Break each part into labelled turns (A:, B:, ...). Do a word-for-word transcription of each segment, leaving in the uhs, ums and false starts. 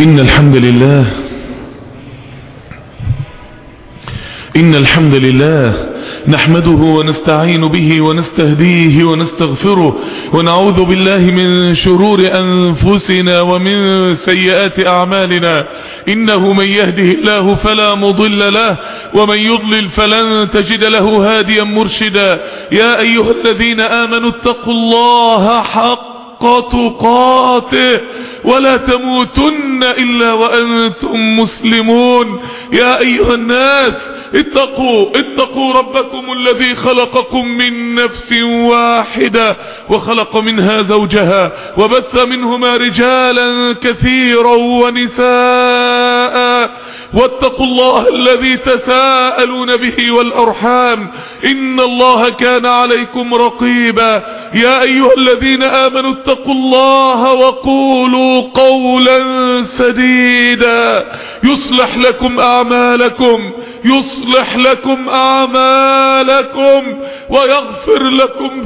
A: إن الحمد لله إن الحمد لله نحمده ونستعين به ونستهديه ونستغفره ونعوذ بالله من شرور أنفسنا ومن سيئات أعمالنا. إنه من يهده الله فلا مضل له ومن يضلل فلن تجد له هاديا مرشدا. يا أيها الذين آمنوا اتقوا الله حق تقاته ولا تموتن إلا وأنتم مسلمون. يا أيها الناس اتقوا اتقوا ربكم الذي خلقكم من نفس واحدة وخلق منها زوجها وبث منهما رجالا كثيرا ونساء واتقوا الله الذي تساءلون به والأرحام إن الله كان عليكم رقيبا. يا أيها الذين آمنوا اتقوا الله وقولوا قولا سديدا يصلح لكم أعمالكم يصلح لكم أعمالكم ويغفر لكم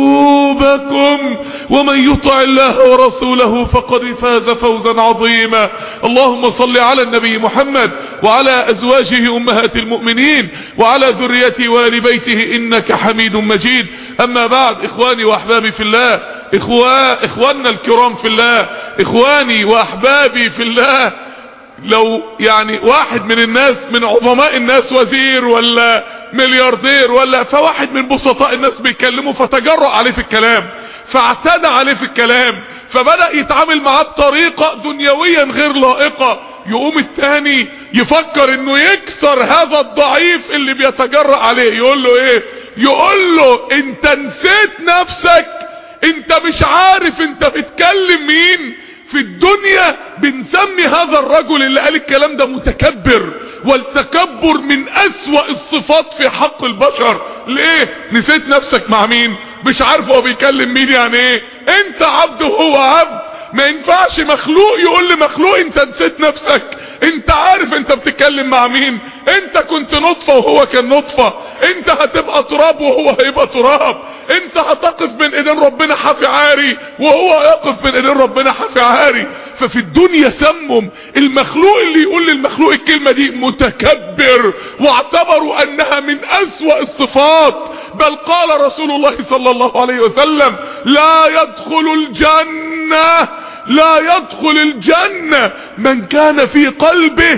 A: ذنوبكم ومن يطع الله ورسوله فقد فاز فوزا عظيما. اللهم صل على النبي محمد وعلى أزواجه أمهات المؤمنين وعلى ذريته وآل بيته إنك حميد مجيد. أما بعد، إخواني وأحبابي في الله، إخوان إخواننا الكرام في الله، إخواني وأحبابي في الله، لو يعني واحد من الناس من عظماء الناس وزير ولا ملياردير ولا فواحد من بسطاء الناس بيكلمه فتجرأ عليه في الكلام فاعتدى عليه في الكلام فبدأ يتعامل معاه بطريقة دنيويا غير لائقة، يقوم التاني يفكر انه يكسر هذا الضعيف اللي بيتجرأ عليه. يقول له ايه؟ يقول له انت نسيت نفسك، انت مش عارف انت بتكلم مين. في الدنيا بنسمي هذا الرجل اللي قال الكلام ده متكبر، والتكبر من أسوأ الصفات في حق البشر. ليه؟ نسيت نفسك مع مين؟ مش عارف هو بيكلم مين. يعني ايه؟ انت عبد وهو عبد. ما ينفعش مخلوق يقول لمخلوق انت نسيت نفسك. انت عارف انت بتتكلم مع مين. انت كنت نطفة وهو كان نطفة، انت هتبقى تراب وهو هيبقى تراب، انت هتقف بين ايدين ربنا حافي عاري وهو يقف بين ايدين ربنا حافي عاري. ففي الدنيا سمم المخلوق اللي يقول للمخلوق الكلمة دي متكبر، واعتبروا انها من اسوأ الصفات. بل قال رسول الله صلى الله عليه وسلم: لا يدخل الجنة لا يدخل الجنة من كان في قلبه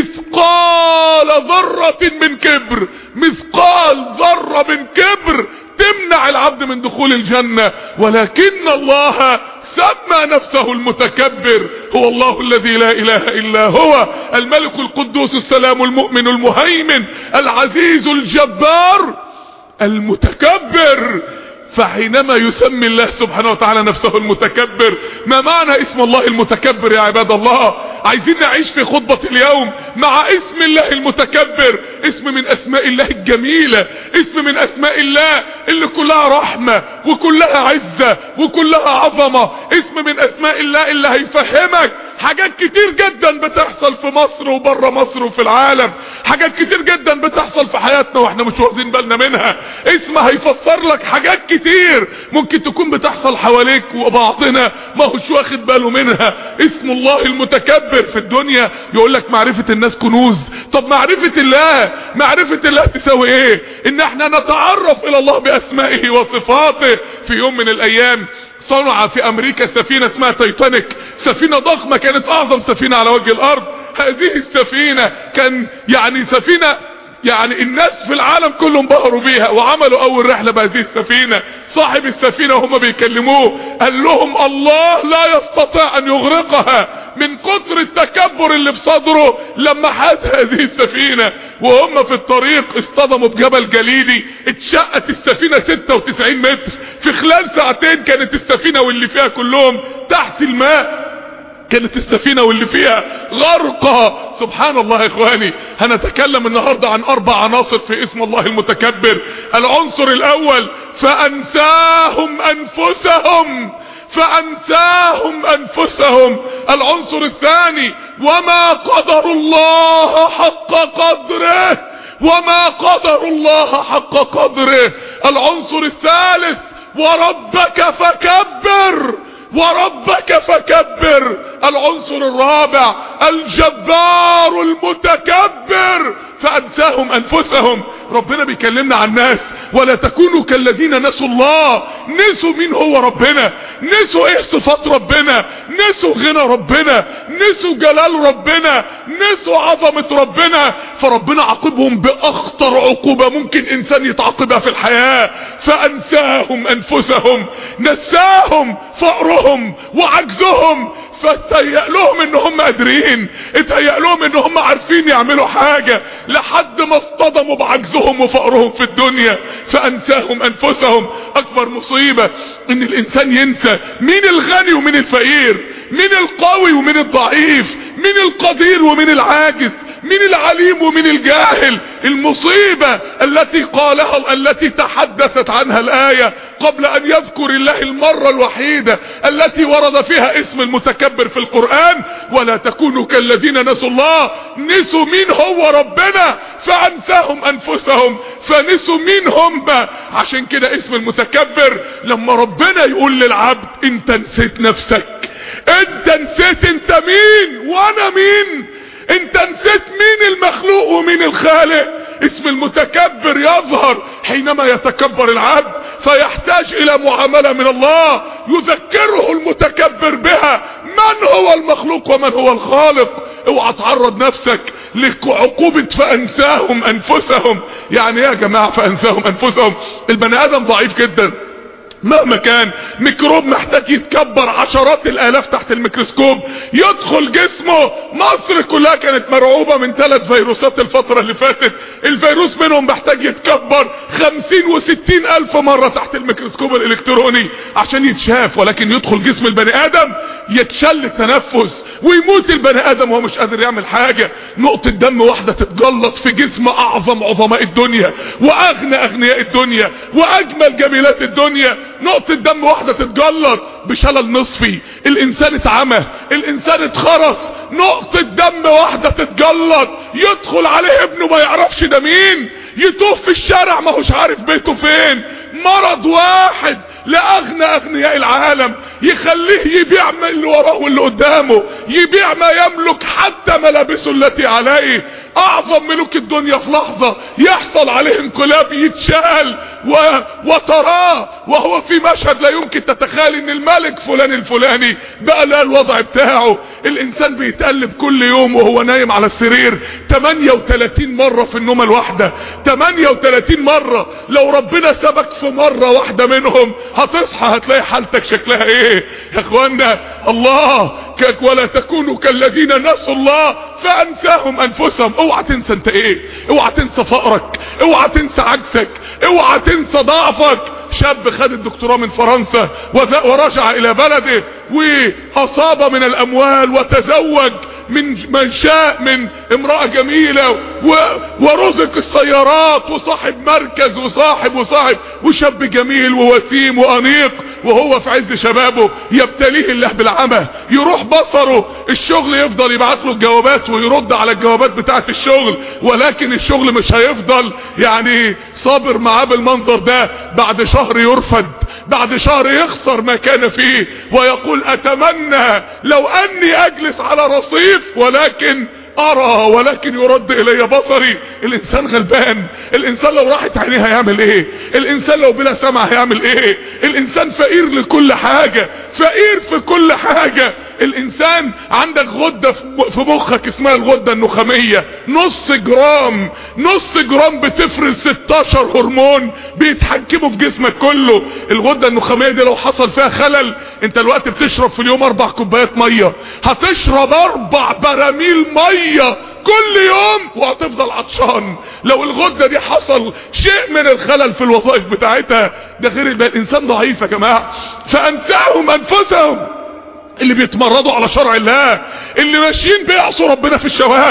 A: مثقال ذرة من كبر. مثقال ذرة من كبر تمنع العبد من دخول الجنة. ولكن الله سمى نفسه المتكبر. هو الله الذي لا اله الا هو الملك القدوس السلام المؤمن المهيمن العزيز الجبار المتكبر. فحينما يسمي الله سبحانه وتعالى نفسه المتكبر، ما معنى اسم الله المتكبر يا عباد الله؟ عايزين نعيش في خطبة اليوم مع اسم الله المتكبر. اسم من اسماء الله الجميلة، اسم من اسماء الله اللي كلها رحمة وكلها عزة وكلها عظمة. اسم من اسماء الله اللي هيفهمك حاجات كتير جدا بتحصل في مصر وبره مصر وفي العالم، حاجات كتير جدا بتحصل في حياتنا واحنا مش واخدين بالنا منها. اسم هيفسر لك حاجات كتير ممكن تكون بتحصل حواليك وبعضنا ما هوش واخد باله منها. اسم الله المتكبر. في الدنيا يقول لك معرفة الناس كنوز. طب معرفة الله معرفة الله تساوي ايه؟ ان احنا نتعرف الى الله باسمائه وصفاته. في يوم من الايام صنع في امريكا سفينة اسمها تايتانيك، سفينة ضخمة، كانت اعظم سفينة على وجه الارض. هذه السفينة كان يعني سفينة يعني الناس في العالم كلهم انبهروا بيها، وعملوا اول رحلة بهذه السفينة. صاحب السفينة وهم بيكلموه قال لهم الله لا يستطيع ان يغرقها من كتر التكبر اللي في صدره لما حاز هذه السفينة. وهم في الطريق اصطدموا بجبل جليدي، اتشقت السفينة ستة وتسعين متر. في خلال ساعتين كانت السفينة واللي فيها كلهم تحت الماء، كانت السفينة واللي فيها غرقة. سبحان الله يا اخواني. هنتكلم النهاردة عن اربع عناصر في اسم الله المتكبر. العنصر الاول فانساهم انفسهم فانساهم انفسهم. العنصر الثاني وما قدر الله حق قدره وما قدر الله حق قدره. العنصر الثالث وربك فكبر وربك فكبر. العنصر الرابع الجبار المتكبر، فأنساهم أنفسهم. ربنا بيكلمنا عن الناس، ولا تكونوا كالذين نسوا الله. نسوا مين هو ربنا، نسوا ايه صفات ربنا، نسوا غنى ربنا، نسوا جلال ربنا، نسوا عظمة ربنا. فربنا عاقبهم بأخطر عقوبة ممكن إنسان يتعاقبها في الحياة. فأنساهم أنفسهم، نساهم فقرهم وعجزهم. فتهيأ لهم ان هم قادرين، اتهيأ لهم ان هم عارفين يعملوا حاجة، لحد ما اصطدموا بعجزهم وفقرهم في الدنيا. فانساهم انفسهم. اكبر مصيبة ان الانسان ينسى مين الغني ومين الفقير، مين القوي ومين الضعيف، مين القدير ومين العاجز، مين العليم ومين الجاهل. المصيبة التي قالها التي تحدثت عنها الآية قبل ان يذكر الله المرة الوحيدة التي ورد فيها اسم المتكبر في القرآن، ولا تكونوا كالذين نسوا الله. نسوا مين هو ربنا فأنساهم أنفسهم، فنسوا مين هم. عشان كده اسم المتكبر لما ربنا يقول للعبد انت نسيت نفسك، انت نسيت انت مين وانا مين، انت نسيت مين المخلوق ومين الخالق. اسم المتكبر يظهر حينما يتكبر العبد فيحتاج الى معاملة من الله يذكره المتكبر بها من هو المخلوق ومن هو الخالق. اوعى تعرض نفسك لعقوبة فانساهم انفسهم. يعني يا جماعة فانساهم انفسهم؟ البني ادم ضعيف جدا مهما كان، ميكروب محتاج يتكبر عشرات الالاف تحت الميكروسكوب يدخل جسمه. مصر كلها كانت مرعوبة من ثلاث فيروسات الفترة اللي فاتت، الفيروس منهم محتاج يتكبر خمسين وستين الف مرة تحت الميكروسكوب الالكتروني عشان يتشاف. ولكن يدخل جسم البني ادم يتشل التنفس ويموت البني ادم وهو مش قادر يعمل حاجة. نقطة دم واحدة تتجلط في جسم اعظم عظماء الدنيا واغنى اغنياء الدنيا واجمل جميلات الدنيا، نقطة دم واحدة تتجلط بشلل نصفي، الانسان اتعمى، الانسان اتخرس. نقطة دم واحدة تتجلط يدخل عليه ابنه ما يعرفش ده مين، يتوه في الشارع ما هوش عارف بيته فين. مرض واحد لأغنى أغنياء العالم يخليه يبيع من اللي وراه واللي قدامه، يبيع ما يملك حتى ملابسه التي عليه. أعظم ملوك الدنيا في لحظة يحصل عليه انقلاب يتشال و... وتراه وهو في مشهد لا يمكن تتخيل ان الملك فلان الفلاني بقى لا الوضع بتاعه. الإنسان بيتقلب كل يوم وهو نايم على السرير ثمانية وثلاثين مرة في النومة الواحدة، ثمانية وثلاثين مرة. لو ربنا سبك في مرة واحدة منهم هتصحى هتلاقي حالتك شكلها ايه يا اخوانا. الله كك ولا تكونوا كالذين نسوا الله فانساهم انفسهم. اوعى تنسى انت ايه، اوعى تنسى فقرك، اوعى تنسى عجزك، اوعى تنسى ضعفك. شاب خد الدكتوراه من فرنسا ورجع الى بلده واصاب من الاموال وتزوج من من شاء من امرأة جميلة ورزق السيارات وصاحب مركز وصاحب وصاحب وشاب جميل ووسيم وانيق، وهو في عز شبابه يبتليه الله بالعمى، يروح بصره، الشغل يفضل يبعت له الجوابات ويرد على الجوابات بتاعت الشغل، ولكن الشغل مش هيفضل يعني صابر معاه بالمنظر ده. بعد شهر يرفد، بعد شهر يخسر ما كان فيه ويقول اتمنى لو اني اجلس على رصيف ولكن ارى ولكن يرد الي بصري. الانسان غلبان، الانسان لو راحت عينيه هيعمل ايه، الانسان لو بلا سمع هيعمل ايه، الانسان فقير لكل حاجة، فقير في كل حاجة. الانسان عندك غدة في مخك اسمها الغدة النخامية، نص جرام نص جرام بتفرز ستاشر هرمون بيتحكموا في جسمك كله. الغدة النخامية دي لو حصل فيها خلل، انت الوقت بتشرب في اليوم اربع كوبايات مية، هتشرب اربع براميل مية كل يوم وهتفضل عطشان. لو الغدة دي حصل شيء من الخلل في الوظائف بتاعتها، ده غير الانسان ضعيف يا جماعة. فانساهم انفسهم. اللي بيتمردوا على شرع الله، اللي ماشيين بيعصوا ربنا في الشوارع،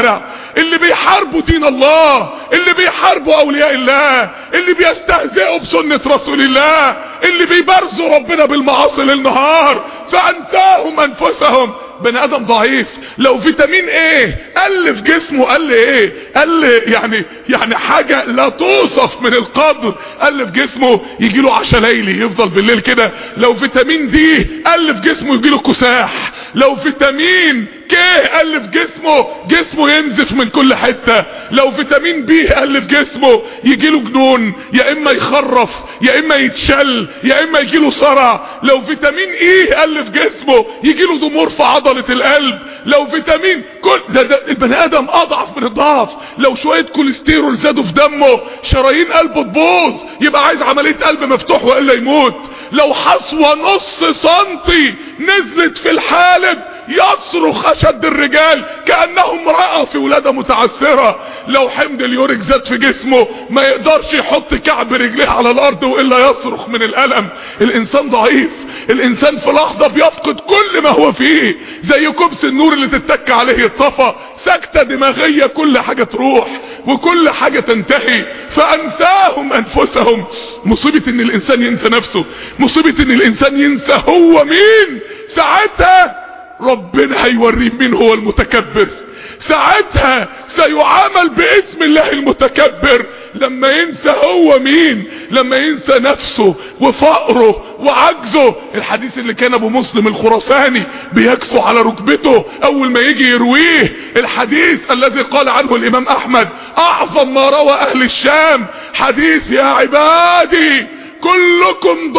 A: اللي بيحاربوا دين الله، اللي بيحاربوا اولياء الله، اللي بيستهزئوا بسنة رسول الله، اللي بيبرزوا ربنا بالمعاصي للنهار. فانساهم انفسهم. بني ادم ضعيف، لو فيتامين ايه قل في جسمه قل ايه قل يعني يعني حاجة لا توصف من القدر قل في جسمه يجيله عشا ليلي يفضل بالليل كده. لو فيتامين دي قل في جسمه يجيله كساح. لو فيتامين كيه قل في جسمه جسمه ينزف من كل حتة. لو فيتامين بي قل في جسمه يجيله جنون، يا اما يخرف يا اما يتشل يا اما يجيله صرع. لو فيتامين ايه قل في جسمه يجيله ضمور في عضلة القلب. لو فيتامين كل ده, ده البني ادم اضعف من الضعف. لو شوية كوليسترول زادوا في دمه شرايين قلبه تبوظ، يبقى عايز عملية قلب مفتوح والا يموت. لو حصوة نص سنتي نزلت في الحالب يصرخ اشد الرجال كأنه امرأة في ولادة متعثرة. لو حمض اليوريك زاد في جسمه ما يقدرش يحط كعب رجليه على الارض والا يصرخ من الالم. الانسان ضعيف، الانسان في لحظة بيفقد كل ما هو فيه، زي كبس النور اللي تتك عليه يطفى، سكتة دماغية كل حاجة تروح وكل حاجة تنتهي. فانساهم انفسهم. مصيبة ان الانسان ينسى نفسه، مصيبة ان الانسان ينسى هو مين. ساعتها ربنا هيوريه مين هو المتكبر. ساعتها سيعامل باسم الله المتكبر لما ينسى هو مين، لما ينسى نفسه وفقره وعجزه. الحديث اللي كان ابو مسلم الخراساني بيكسو على ركبته اول ما يجي يرويه، الحديث الذي قال عنه الامام احمد اعظم ما روى اهل الشام، حديث يا عبادي كلكم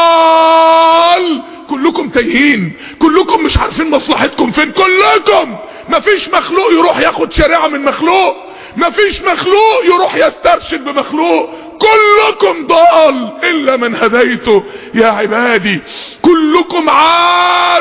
A: ضال، كلكم تايهين، كلكم مش عارفين مصلحتكم فين، كلكم. مفيش مخلوق يروح ياخد شريعة من مخلوق، مفيش مخلوق يروح يسترشد بمخلوق، كلكم ضال الا من هديته. يا عبادي كلكم عار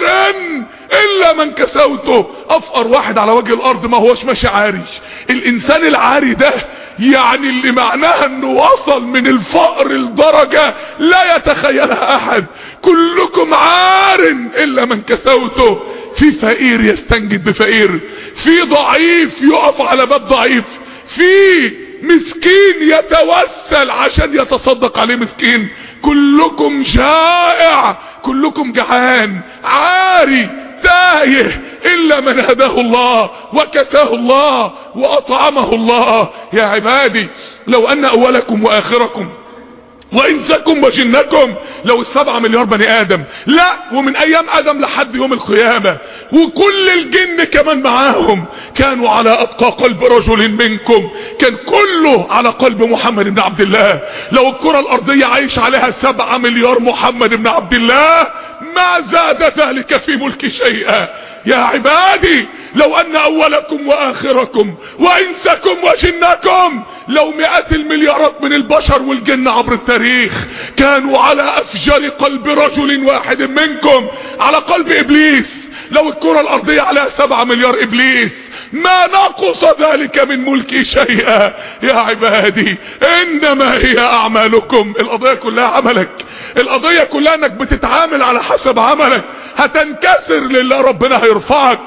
A: الا من كسوته. افقر واحد على وجه الارض ما هوش ماشي عاري. الانسان العاري ده يعني اللي معناها انه وصل من الفقر لدرجة لا يتخيلها احد. كلكم عار الا من كسوته. في فقير يستنجد بفقير، في ضعيف يقف على باب ضعيف، في مسكين يتوسل عشان يتصدق عليه مسكين. كلكم جائع، كلكم جعان عاري تايه الا من هداه الله وكساه الله واطعمه الله. يا عبادي لو ان اولكم واخركم وانسكم وجنكم، لو السبعة مليار بني ادم، لا ومن ايام ادم لحد يوم القيامة، وكل الجن كمان معاهم، كانوا على اتقى قلب رجل منكم، كان كله على قلب محمد بن عبد الله. لو الكرة الارضية عايش عليها سبعة مليار محمد بن عبد الله ما زاد ذلك في ملك شيئا. يا عبادي لو ان اولكم واخركم وانسكم وجنكم، لو مئات المليارات من البشر والجن عبر التاريخ كانوا على افجر قلب رجل واحد منكم، على قلب ابليس، لو الكرة الارضية عليها سبعة مليار ابليس ما نقص ذلك من ملكي شيئا. يا عبادي انما هي اعمالكم. القضية كلها عملك، القضية كلها انك بتتعامل على حسب عملك. هتنكسر لله ربنا هيرفعك،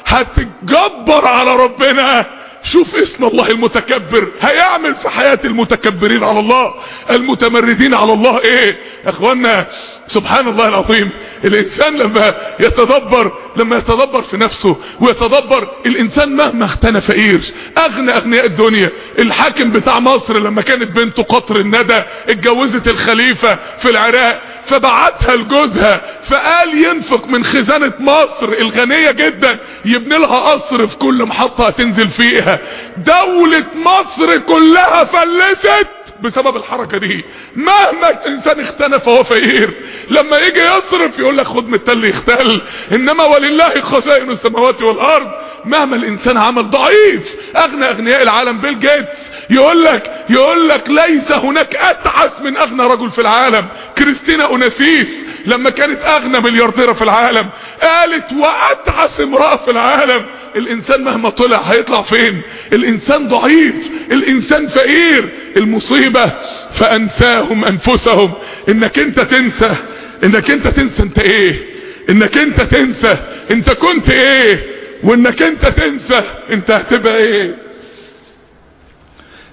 A: هتتجبر على ربنا. شوف اسم الله المتكبر هيعمل في حياة المتكبرين على الله المتمردين على الله ايه. اخوانا سبحان الله العظيم، الانسان لما يتدبر لما يتدبر في نفسه ويتدبر، الانسان مهما اختنى فقير، اغنى اغنياء الدنيا. الحاكم بتاع مصر لما كانت بنته قطر الندى اتجوزت الخليفة في العراق، فبعتها لجوزها، فقال ينفق من خزانة مصر الغنية جدا يبني لها قصر في كل محطة هتنزل فيها. دولة مصر كلها فلست بسبب الحركة دي. مهما الانسان اختنى فهو فقير، لما يجي يصرف يقول لك خد من التل يختل، انما ولله خزائن السماوات والارض. مهما الانسان عمل ضعيف. اغنى اغنياء العالم بيل جيتس يقول لك يقول لك ليس هناك اتعس من اغنى رجل في العالم. كريستينا اوناسيس لما كانت اغنى مليارديرة في العالم قالت واتعس امرأة في العالم. الانسان مهما طلع هيطلع فين؟ الانسان ضعيف، الانسان فقير. المصيبة فانساهم انفسهم. انك انت تنسى انك انت تنسى انت ايه، انك انت تنسى انت كنت ايه، وانك انت تنسى انت هتبقى ايه.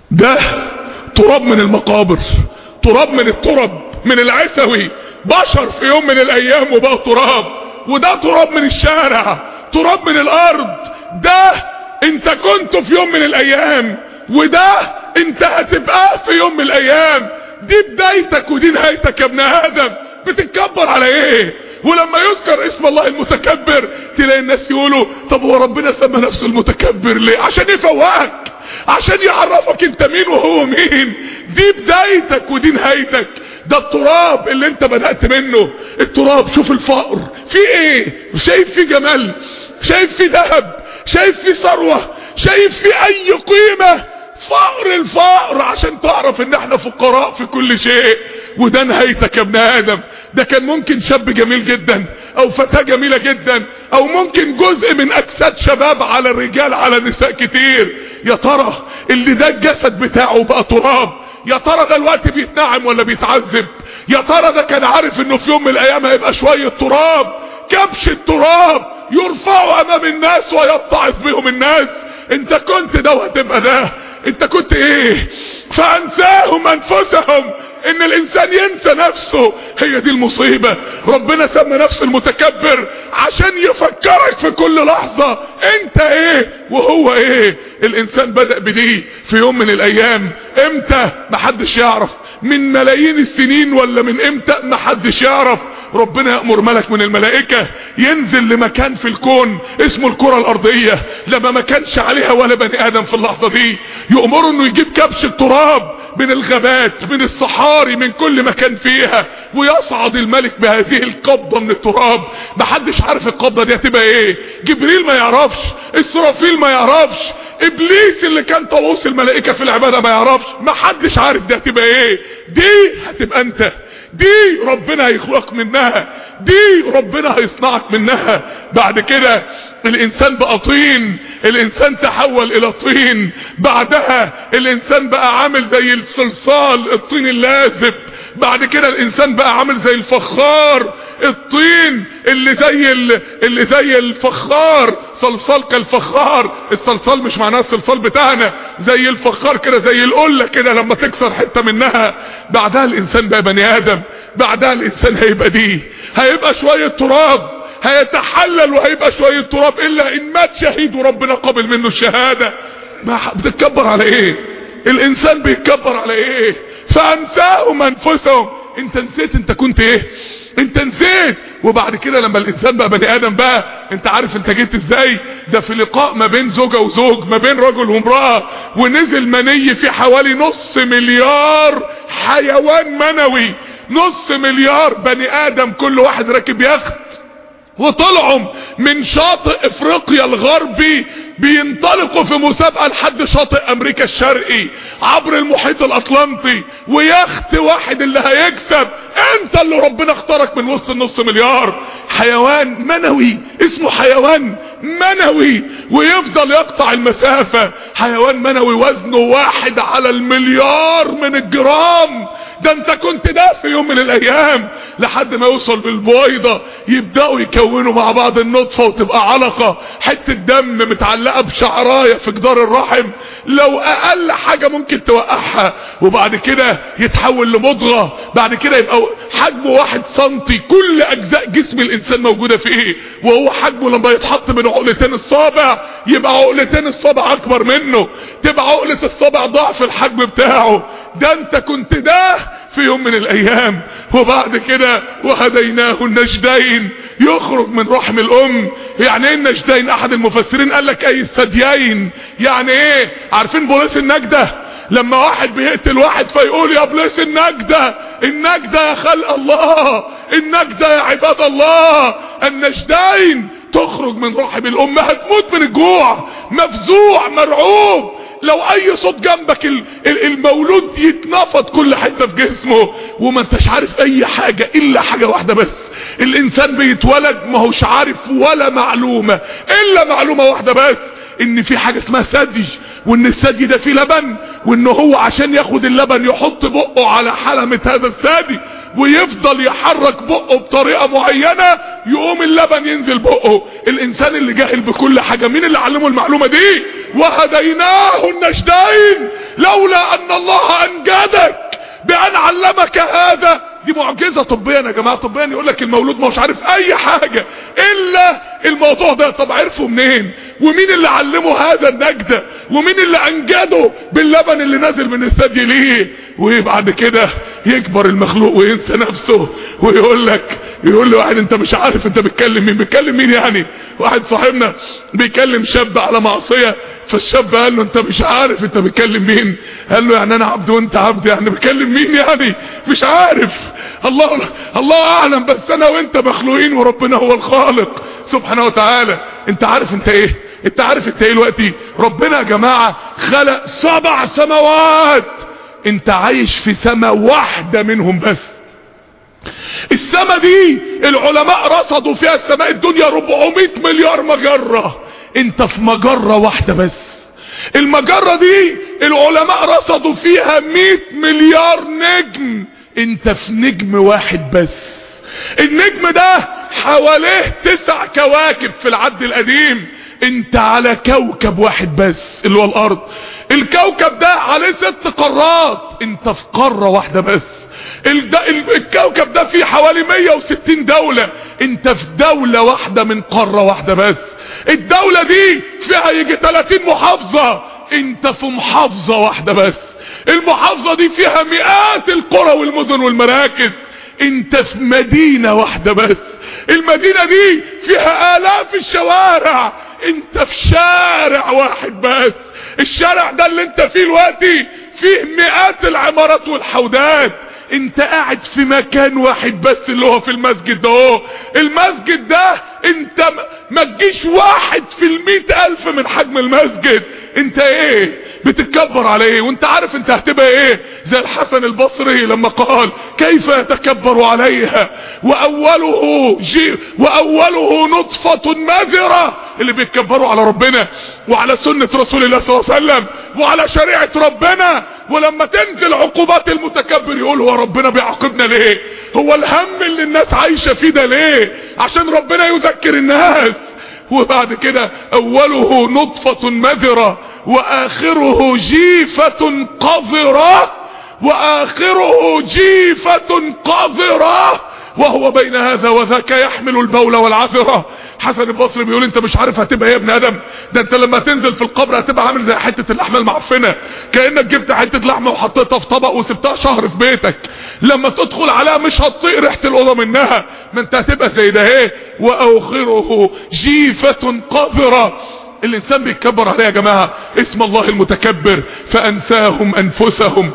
A: ده تراب من المقابر، تراب من التراب، من العسوي، بشر في يوم من الايام وبقى تراب. وده تراب من الشارع، تراب من الارض. ده انت كنت في يوم من الايام، وده انت هتبقى في يوم من الايام. دي بدايتك ودي نهايتك يا ابن ادم. بتتكبر على ايه؟ ولما يذكر اسم الله المتكبر تلاقي الناس يقولوا طب هو ربنا سمى نفسه المتكبر ليه؟ عشان يفوقك، عشان يعرفك انت مين وهو مين. دي بدايتك ودي نهايتك. ده التراب اللي انت بدأت منه. التراب، شوف الفقر في ايه؟ شايف فيه جمال؟ شايف فيه ذهب؟ شايف فيه ثروة؟ شايف فيه اي قيمة؟ فقر الفقر عشان تعرف ان احنا فقراء في كل شيء. وده نهايتك يا ابن ادم. ده كان ممكن شاب جميل جدا او فتاة جميلة جدا او ممكن جزء من اجساد شباب على الرجال على النساء كتير. يا ترى اللي ده الجسد بتاعه بقى تراب؟ يا ترى ده الوقت بيتنعم ولا بيتعذب؟ يا ترى ده كان عارف انه في يوم من الايام هيبقى شوية تراب، كبش التراب يرفعوا امام الناس ويتعظ بهم الناس. انت كنت ده وهتبقى ده. انت كنت ايه؟ فانساهم انفسهم. ان الانسان ينسى نفسه، هي دي المصيبة. ربنا سمى نفسه المتكبر عشان يفكرك في كل لحظة انت ايه وهو ايه. الانسان بدأ بدي في يوم من الايام. امتى؟ محدش يعرف. من ملايين السنين ولا من امتى؟ محدش يعرف. ربنا يأمر ملك من الملائكة ينزل لمكان في الكون اسمه الكرة الارضية، لما ما كانش عليها ولا بني ادم في اللحظة دي. يأمره انه يجيب كبش التراب من الغابات، من الصحاري، من كل مكان فيها، ويصعد الملك بهذه القبضة من التراب. محدش عارف القبضة دي هتبقى ايه. جبريل ما يعرفش، اسرافيل ما يعرفش، ابليس اللي كان طاووس الملائكة في العبادة ما يعرفش. محدش عارف دي هتبقى ايه. دي هتبقى انت. دي ربنا هيخلقك منها. دي ربنا هيصنعك منها. بعد كده الانسان بقى طين، الانسان تحول الى طين. بعدها الانسان بقى عامل زي الصلصال، الطين اللازب. بعد كده الانسان بقى عامل زي الفخار، الطين اللي زي اللي زي الفخار، صلصال كالفخار. الصلصال مش معناه الصلصال بتاعنا، زي الفخار كده، زي القله كده لما تكسر حته منها. بعدها الانسان بقى بني ادم. بعدها الانسان هيبقى دي، هيبقى شويه تراب، هيتحلل وهيبقى شويه تراب، الا ان مات شهيد وربنا قبل منه الشهاده. ما بتتكبر على ايه؟ الانسان بيتكبر على ايه؟ فانساهم انفسهم. انت نسيت انت كنت ايه؟ انت نسيت. وبعد كده لما الانسان بقى بني ادم بقى، انت عارف انت جيت ازاي؟ ده في لقاء ما بين زوجة وزوج، ما بين رجل وامرأة، ونزل مني في حوالي نص مليار حيوان منوي. نص مليار بني ادم كل واحد راكب يخت، وطلعوا من شاطئ افريقيا الغربي بينطلقوا في مسابقة لحد شاطئ امريكا الشرقي عبر المحيط الاطلنطي، ويخت واحد اللي هيكسب. انت اللي ربنا اختارك من وسط النص مليار. حيوان منوي اسمه حيوان منوي، ويفضل يقطع المسافة. حيوان منوي وزنه واحد على المليار من الجرام. ده انت كنت ده في يوم من الايام، لحد ما يوصل بالبويضة يبدأوا يكونوا مع بعض النطفة وتبقى علقة، حتة دم متعلقة بشعراية في جدار الرحم، لو اقل حاجة ممكن توقعها. وبعد كده يتحول لمضغة. بعد كده يبقى حجمه واحد سنتي، كل اجزاء جسم الانسان موجودة فيه. وهو حجمه لما يتحط من عقلتين الصابع يبقى عقلتين الصابع اكبر منه، تبقى عقلة الصابع ضعف الحجم بتاعه. ده انت كنت ده في يوم من الايام. وبعد كده وهديناه النجدين، يخرج من رحم الام. يعني ايه النجدين؟ احد المفسرين قال لك اي الثديين. يعني ايه؟ عارفين بوليس النجدة؟ لما واحد بيقتل واحد فيقول يا بوليس النجدة، النجدة يا خلق الله، النجدة يا عباد الله. النجدين تخرج من رحم الام، هتموت من الجوع، مفزوع مرعوب. لو اي صوت جنبك المولود يتنفض كل حته في جسمه، وما انتش عارف اي حاجه الا حاجه واحده بس. الانسان بيتولد ما هوش عارف ولا معلومه الا معلومه واحده بس، ان في حاجه اسمها ثدي، وان الثدي ده فيه لبن، وان هو عشان ياخد اللبن يحط بقه على حلمة هذا الثدي ويفضل يحرك بقه بطريقه معينه يقوم اللبن ينزل بقه. الانسان اللي جاهل بكل حاجه، مين اللي علمه المعلومه دي؟ وهديناه النجدين. لولا ان الله انجدك بان علمك هذا. دي معجزة طبية يا جماعة. طبيا يقول لك المولود مش عارف اي حاجة الا الموضوع ده. طب عرفوا منين؟ ومين اللي علمه هذا النجدة؟ ومين اللي انجده باللبن اللي نازل من الثدي ليه؟ وبعد كده يكبر المخلوق وينسى نفسه ويقول لك، يقول له واحد انت مش عارف انت بتكلم مين. بتكلم مين يعني؟ واحد صاحبنا بيكلم شاب على معصية، فالشاب قال له انت مش عارف انت بتكلم مين؟ قال له يعني انا عبد وانت عبد، يعني بتكلم مين يعني؟ مش عارف. الله الله اعلم، بس انا وانت مخلوقين وربنا هو الخالق سبحانه وتعالى. انت عارف انت ايه؟ انت عارف انت ايه دلوقتي؟ ربنا يا جماعة خلق سبع سماوات، انت عايش في سماء واحدة منهم بس. السماء دي العلماء رصدوا فيها السماء الدنيا أربعمائة مليار مجرة، انت في مجرة واحدة بس. المجرة دي العلماء رصدوا فيها مئة مليار نجم، انت في نجم واحد بس. النجم ده حواليه تسع كواكب في العد القديم، انت على كوكب واحد بس اللي هو الارض. الكوكب ده عليه ست قارات، انت في قارة واحدة بس. الكوكب ده فيه حوالي مئة وستين دولة، انت في دولة واحدة من قارة واحدة بس. الدولة دي فيها يجي ثلاثين محافظة، انت في محافظة واحدة بس. المحافظة دي فيها مئات القرى والمدن والمراكز، انت في مدينة واحدة بس. المدينة دي فيها آلاف الشوارع، انت في شارع واحد بس. الشارع ده اللي انت فيه دلوقتي فيه مئات العمارات والحودات، انت قاعد في مكان واحد بس اللي هو في المسجد ده. اهو المسجد ده انت ما تجيش واحد في المئة الف من حجم المسجد. انت ايه بتتكبر على ايه؟ وانت عارف انت هتبقى ايه؟ زي الحسن البصري لما قال كيف يتكبر عليها واوله جي واوله نطفة مذرة. اللي بيتكبروا على ربنا وعلى سنة رسول الله صلى الله عليه وسلم وعلى شريعة ربنا، ولما تنزل عقوبات المتكبر يقول هو ربنا بيعاقبنا ليه؟ هو الهم اللي الناس عايشة فيه ده ليه؟ عشان ربنا يذكر الناس. وبعد كده اوله نطفة مذرة واخره جيفة قذرة، واخره جيفة قذرة وهو بين هذا وذاك يحمل البول والعذرة. حسن البصري بيقول انت مش عارف هتبقى ايه يا ابن ادم؟ ده انت لما تنزل في القبر هتبقى عامل زي حتة اللحمة المعفنة، كأنك جبت حتة لحمة وحطيتها في طبق وسبتها شهر في بيتك، لما تدخل عليها مش هتطيق ريحة الأوضة منها. ما انت هتبقى زي ده ايه؟ واخره جيفة قذرة. الانسان بيتكبر عليه يا جماعة اسم الله المتكبر فانساهم انفسهم.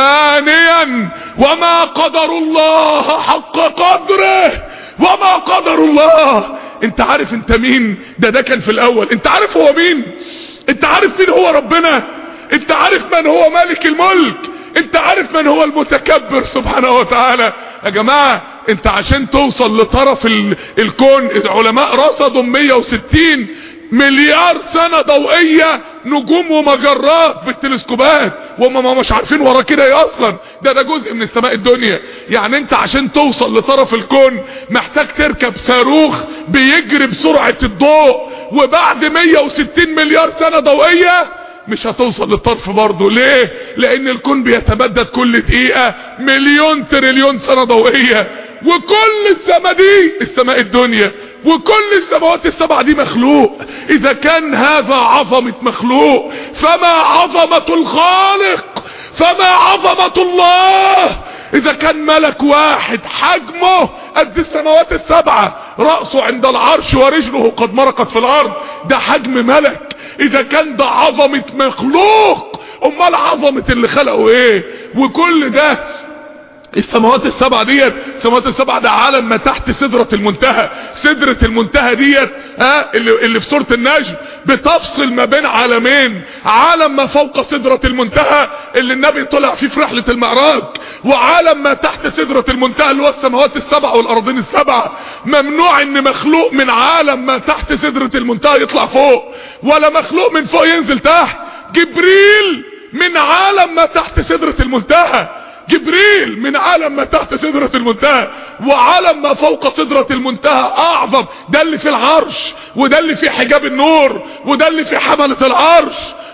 A: ثانيا وما قدر الله حق قدره، وما قدر الله. انت عارف انت مين؟ ده ده كان في الاول. انت عارف هو مين؟ انت عارف مين هو ربنا؟ انت عارف من هو مالك الملك؟ انت عارف من هو المتكبر سبحانه وتعالى؟ يا جماعة انت عشان توصل لطرف الكون العلماء رصدوا مئة وستين مليار سنة ضوئية نجوم ومجرات بالتلسكوبات، وهم مش عارفين ورا كده ايه اصلا. ده ده جزء من السماء الدنيا. يعني انت عشان توصل لطرف الكون محتاج تركب صاروخ بيجري بسرعة الضوء، وبعد مئة وستين مليار سنة ضوئية مش هتوصل للطرف برضه. ليه؟ لان الكون بيتمدد كل دقيقة مليون تريليون سنة ضوئية، وكل السماء دي السماء الدنيا وكل السماوات السبع دي مخلوق. اذا كان هذا عظمة مخلوق فما عظمة الخالق، فما عظمة الله. اذا كان ملك واحد حجمه قد السماوات السبعة، رأسه عند العرش ورجله قد مرقت في الارض، ده حجم ملك. اذا كان ده عظمة مخلوق، امال عظمة اللي خلقه ايه؟ وكل ده السماوات السبعة ديت، السماوات السبعة ده عالم ما تحت سدرة المنتهى. سدرة المنتهى ديت ها اللي, اللي في سورة النجم بتفصل ما بين عالمين، عالم ما فوق سدرة المنتهى اللي النبي طلع فيه في رحلة المعراج، وعالم ما تحت سدرة المنتهى اللي هو السماوات السبعة والارضين السبعة. ممنوع ان مخلوق من عالم ما تحت سدرة المنتهى يطلع فوق، ولا مخلوق من فوق ينزل تحت. جبريل من عالم ما تحت سدرة المنتهى، جبريل من عالم ما تحت سدرة المنتهى، وعالم ما فوق سدرة المنتهى اعظم. ده اللي في العرش، وده اللي في حجاب النور، وده اللي في حملة العرش،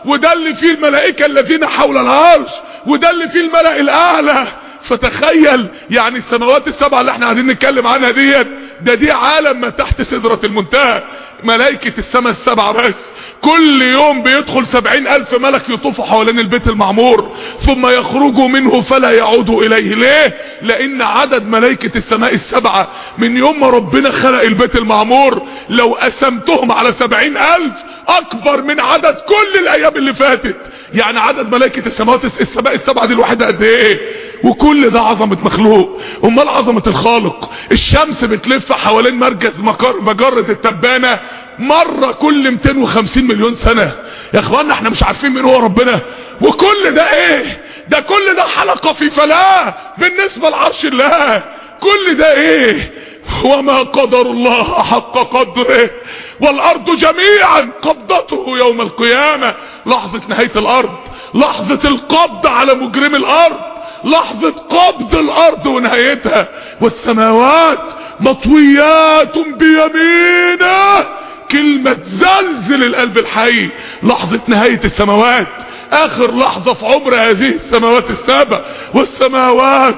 A: وده اللي فيه الملائكة الذين حول العرش، وده اللي فيه الملأ الاعلى. فتخيل يعني السماوات السبعة اللي احنا قاعدين نتكلم عنها ديت، ده دي عالم ما تحت سدرة المنتهى. ملائكة السماء السبعة بس كل يوم بيدخل سبعين الف ملك يطوفوا حوالين البيت المعمور ثم يخرجوا منه فلا يعودوا اليه. ليه؟ لان عدد ملائكة السماء السبعة من يوم ما ربنا خلق البيت المعمور لو قسمتهم على سبعين الف اكبر من عدد كل الايام اللي فاتت. يعني عدد ملائكة السماوات السماء السبعة دي الواحدة قد ايه؟ وكل ده عظمة مخلوق. امال عظمة الخالق؟ الشمس بتلف حوالين مركز مجرة التبانة مرة كل مئتين وخمسين مليون سنة. يا اخوانا احنا مش عارفين مين هو ربنا؟ وكل ده ايه؟ ده كل ده حلقة في فلاة بالنسبة لعرش الله. كل ده ايه؟ وما قدر الله حق قدره والارض جميعا قبضته يوم القيامة. لحظة نهاية الارض، لحظة القبض على مجرم الارض، لحظة قبض الارض ونهايتها. والسماوات مطويات بيمينه، كلمة زلزل القلب الحي. لحظة نهاية السماوات، اخر لحظة في عمر هذه السماوات السبع. والسماوات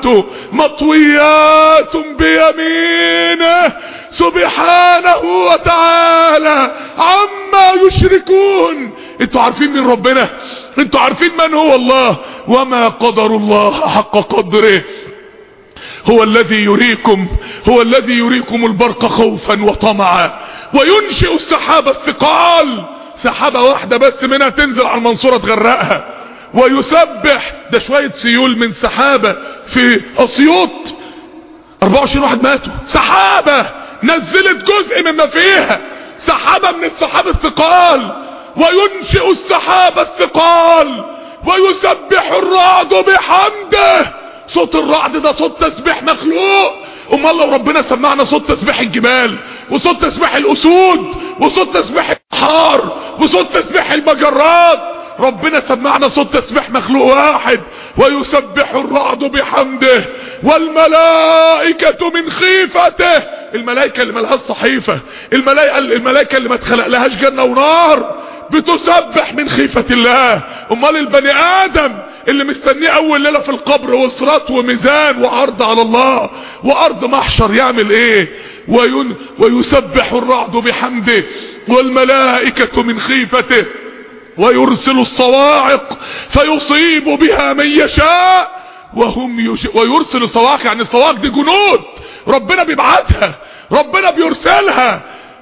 A: مطويات بيمينه سبحانه وتعالى عما يشركون. انتوا عارفين مين ربنا؟ انتوا عارفين من هو الله؟ وما قدر الله حق قدره. هو الذي يريكم هو الذي يريكم البرق خوفا وطمعا وينشئ السحاب الثقال. سحابة واحدة بس منها تنزل على المنصورة تغرقها. ويسبح، ده شوية سيول من سحابة في اسيوط اربعة وعشرين واحد ماتوا. سحابة نزلت جزء مما فيها، سحابة من السحاب الثقال. وينشئ السحاب الثقال ويسبح الرعد بحمده. صوت الرعد ده صوت تسبيح مخلوق. امال لو ربنا سمعنا صوت تسبيح الجبال وصوت تسبيح الاسود وصوت تسبيح البحار وصوت تسبيح المجرات، ربنا سمعنا صوت تسبيح مخلوق واحد. ويسبح الرعد بحمده والملائكة من خيفته. الملائكة اللي ملهاش صحيفة، الملائكة الملائكة اللي ما تخلق لهاش جنة ونار بتسبح من خيفة الله. امال البني ادم اللي مستنيه اول ليلة في القبر وصراط وميزان وعرض على الله وارض محشر يعمل ايه؟ وين ويسبح الرعد بحمده والملائكة من خيفته ويرسل الصواعق فيصيب بها من يشاء وهم يش... ويرسل الصواعق، يعني الصواعق دي جنود ربنا بيبعتها، ربنا بيرسلها.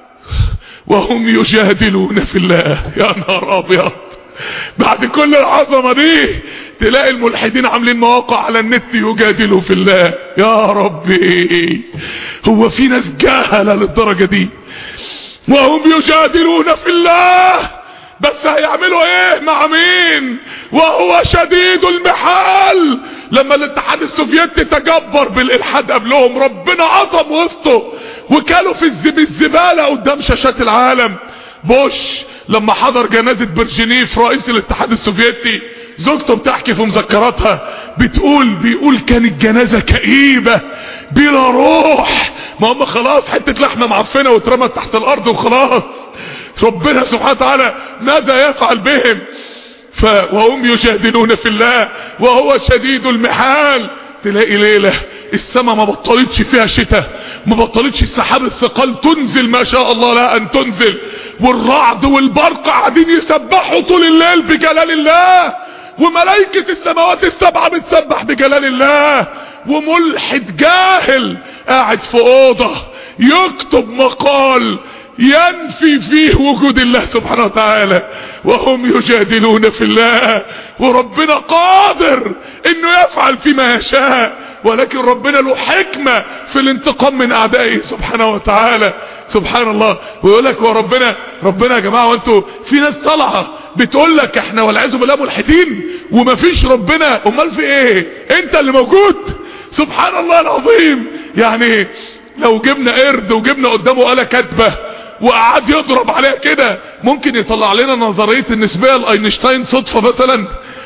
A: وهم يجادلون في الله. يا نهار ابيض، بعد كل العظمه دي تلاقي الملحدين عاملين مواقع على النت يجادلوا في الله. يا ربي، هو في ناس جاهله للدرجه دي؟ وهم يجادلون في الله، بس هيعملوا ايه مع مين؟ وهو شديد المحال. لما الاتحاد السوفيتي تجبر بالالحاد قبلهم، ربنا عظم وسطه وكالوا في الزبالة قدام شاشات العالم. بوش لما حضر جنازة برجنيف رئيس الاتحاد السوفيتي، زوجته بتحكي في مذكراتها بتقول بيقول كانت جنازة كئيبة بلا روح. ما هم خلاص حتة لحمة معفنة واترمت تحت الارض وخلاص. ربنا سبحانه وتعالى ماذا يفعل بهم؟ ف وهم يجادلون في الله وهو شديد المحال. تلاقي ليلة السماء ما بطلتش فيها شتاء، ما بطلتش السحاب الثقال تنزل ما شاء الله لا ان تنزل، والرعد والبرق قاعدين يسبحوا طول الليل بجلال الله، وملائكة السماوات السبعة بتسبح بجلال الله. وملحد جاهل قاعد في اوضة يكتب مقال ينفي فيه وجود الله سبحانه وتعالى. وهم يجادلون في الله، وربنا قادر انه يفعل فيما يشاء، ولكن ربنا له حكمة في الانتقام من اعدائه سبحانه وتعالى. سبحان الله. ويقول لك وربنا ربنا يا جماعة، وانتوا في ناس طالعه بتقول لك احنا والعياذ بالله ملحدين ومفيش ربنا. امال في ايه؟ انت اللي موجود. سبحان الله العظيم. يعني لو جبنا قرد وجبنا قدامه آلة كاتبة وقعد يضرب عليها كده، ممكن يطلع لنا نظرية النسبية لاينشتاين صدفة مثلا؟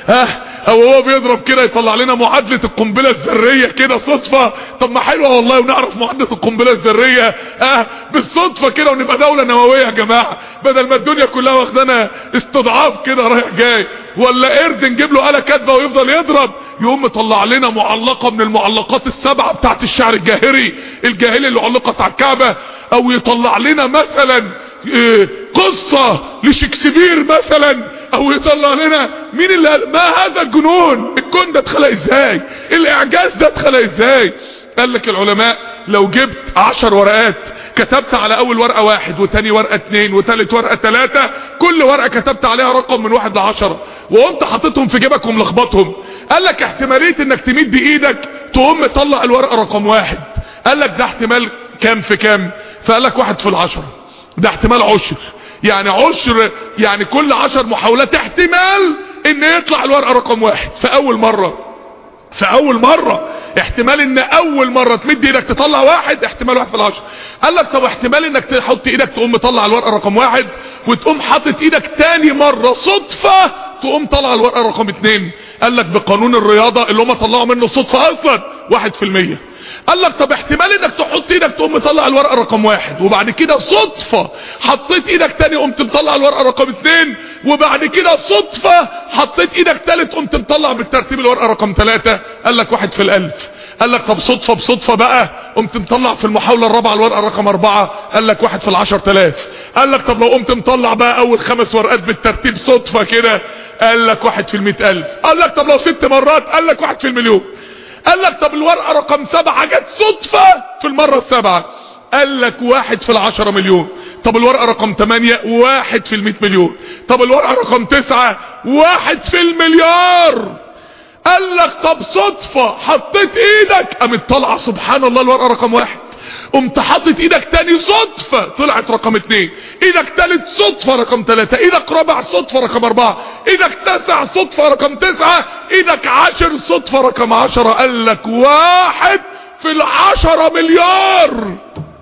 A: ها، او هو بيضرب كده يطلع لنا معادلة القنبلة الذرية كده صدفة. طب ما حلوة والله، ونعرف معادلة القنبلة الذرية اه بالصدفة كده، ونبقى دولة نووية يا جماعة، بدل ما الدنيا كلها واخدانا استضعاف كده رايح جاي. ولا قرد نجيب له آلة كاتبة ويفضل يضرب، يقوم مطلع لنا معلقة من المعلقات السبعة بتاعت الشعر الجاهلي الجاهلي اللي علقت على الكعبة، او يطلع لنا مثلا اه قصة لشكسبير مثلا، او يطلع لنا مين اللي قال ما هذا الجنون، الكون ده اتخلق ازاي، الاعجاز ده اتخلق ازاي. قال لك العلماء لو جبت عشر ورقات كتبت على اول ورقة واحد وتاني ورقة اتنين وتالت ورقة تلاتة، كل ورقة كتبت عليها رقم من واحد لعشرة، وقمت حطيتهم في جيبك وملخبطهم، قال لك احتمالية انك تمد ايدك تقوم مطلع الورقة رقم واحد، قال لك ده احتمال كام في كام؟ فقال لك واحد في العشرة، ده احتمال عشر، يعني عشر، يعني كل عشر محاولات احتمال ان يطلع الورقة رقم واحد في اول مرة. في اول مرة احتمال ان اول مرة تمد ايدك تطلع واحد، احتمال واحد في العشر. قال لك طب احتمال انك تحط ايدك تقوم مطلع الورقة رقم واحد، وتقوم حاطط ايدك تاني مرة صدفة تقوم طلع الورقة رقم اتنين، قال لك بقانون الرياضة اللي هم طلعوا منه صدفة اصلا واحد في المية. قال لك طب احتمال انك تحط ايدك تقوم مطلع الورقة رقم واحد، وبعد كده صدفة حطيت ايدك تاني قمت مطلع الورقة رقم اتنين، وبعد كده صدفة حطيت ايدك تالت قمت مطلع بالترتيب الورقة رقم تلاتة، قال لك واحد في الالف. قال لك طب صدفة بصدفة بقى قمت مطلع في المحاولة الرابعة الورقة رقم اربعة، قال لك واحد في العشر تلاف. قال لك طب لو قمت مطلع بقى اول خمس ورقات بالترتيب صدفة كده، قال لك واحد في المئة الف. قال لك طب لو ست مرات، قال لك واحد في المليون. قال لك طب الورقة رقم سبعة جت صدفة في المرة السبعة، قال لك واحد في العشرة مليون. طب الورقة رقم تمانية واحد في المئة مليون. طب الورقة رقم تسعة واحد في المليار. قال لك طب صدفة حطيت ايدك قامت طالعة سبحان الله الورقة رقم واحد، قمت حاطط ايدك تاني صدفة طلعت رقم اتنين، ايدك تالت صدفة رقم تلاتة، ايدك رابع صدفة رقم اربعة، ايدك تسع صدفة رقم تسعة، ايدك عشر صدفة رقم عشرة. قال لك واحد في العشرة مليار،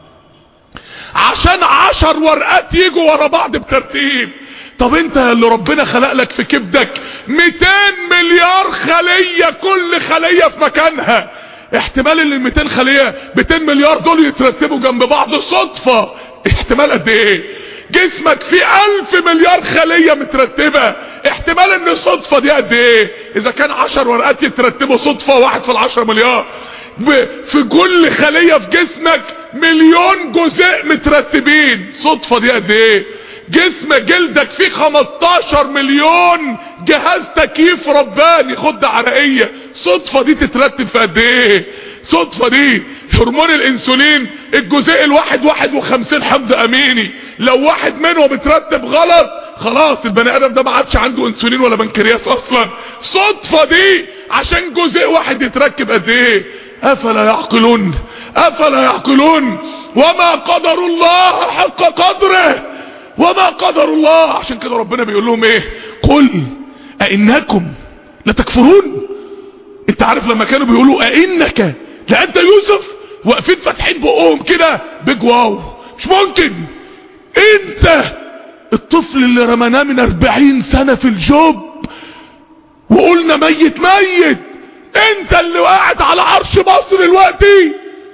A: عشان عشر ورقات يجوا ورا بعض بترتيب. طب انت اللي ربنا خلق لك في كبدك مئتين مليار خلية، كل خلية في مكانها، احتمال ان ال مئتين خلية مئتين مليار دول يترتبوا جنب بعض صدفة، احتمال قد ايه؟ جسمك فيه الف مليار خلية مترتبة، احتمال ان الصدفة دي قد ايه؟ اذا كان عشر ورقات يترتبوا صدفة واحد في العشرة مليار، في كل خلية في جسمك مليون جزء مترتبين، صدفة دي قد ايه؟ جسم جلدك فيه خمستاشر مليون جهاز تكييف رباني خدة عرقية، صدفة دي تترتب في قد ايه؟ صدفة دي هرمون الانسولين الجزيء الواحد واحد وخمسين حمض اميني، لو واحد منهم اترتب غلط خلاص البني ادم ده ما عادش عنده انسولين ولا بنكرياس اصلا. صدفة دي عشان جزء واحد يتركب قد ايه؟ افلا يعقلون افلا يعقلون وما قدر الله حق قدره وما قدر الله. عشان كده ربنا بيقول لهم ايه؟ قل أئنكم لتكفرون. انت عارف لما كانوا بيقولوا أئنك لأنت يوسف واقفين فاتحين بقهم كده بيج واو، مش ممكن انت الطفل اللي رمناه من اربعين سنة في الجوب وقلنا ميت ميت، انت اللي قاعد على عرش مصر دلوقتي،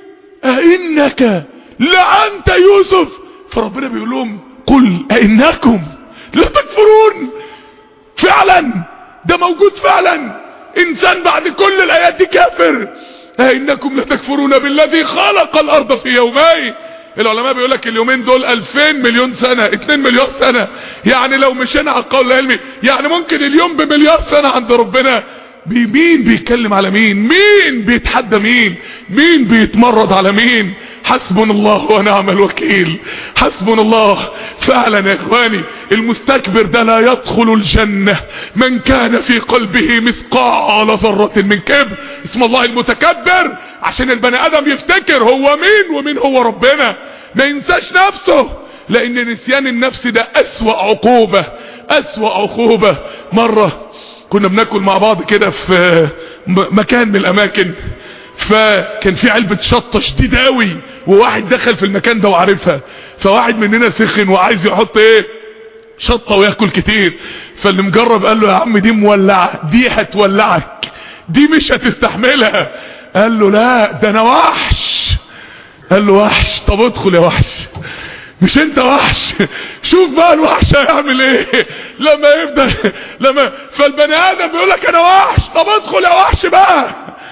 A: أئنك لأنت يوسف. فربنا بيقول لهم قل أئنكم لتكفرون. فعلا ده موجود فعلا، انسان بعد كل الايات دي كافر. أئنكم لتكفرون بالذي خلق الارض في يومين. العلماء بيقول لك اليومين دول الفين مليون سنة، اتنين مليار سنة، يعني لو مشينا على القول العلمي يعني ممكن اليوم بمليار سنة عند ربنا. مين بيتكلم على مين؟ مين بيتحدى مين؟ مين بيتمرد على مين؟ حسبنا الله ونعم الوكيل، حسبنا الله. فعلا يا اخواني المستكبر ده لا يدخل الجنة من كان في قلبه مثقال ذرة من كبر. اسم الله المتكبر عشان البني ادم يفتكر هو مين ومين هو ربنا، ما ينساش نفسه، لان نسيان النفس ده اسوأ عقوبة، اسوأ عقوبة. مرة كنا بناكل مع بعض كده في مكان من الاماكن، فكان في علبة شطة شديدة قوي، وواحد دخل في المكان ده وعارفها، فواحد مننا سخن وعايز يحط ايه شطه وياكل كتير. فاللي مجرب قال له يا عم دي مولعه، دي هتولعك، دي مش هتستحملها. قال له لا ده انا وحش. قال له وحش؟ طب ادخل يا وحش. مش انت وحش؟ شوف بقى الوحش هيعمل ايه لما يبدا لما فالبني ادم بيقول لك انا وحش. طب ادخل يا وحش بقى،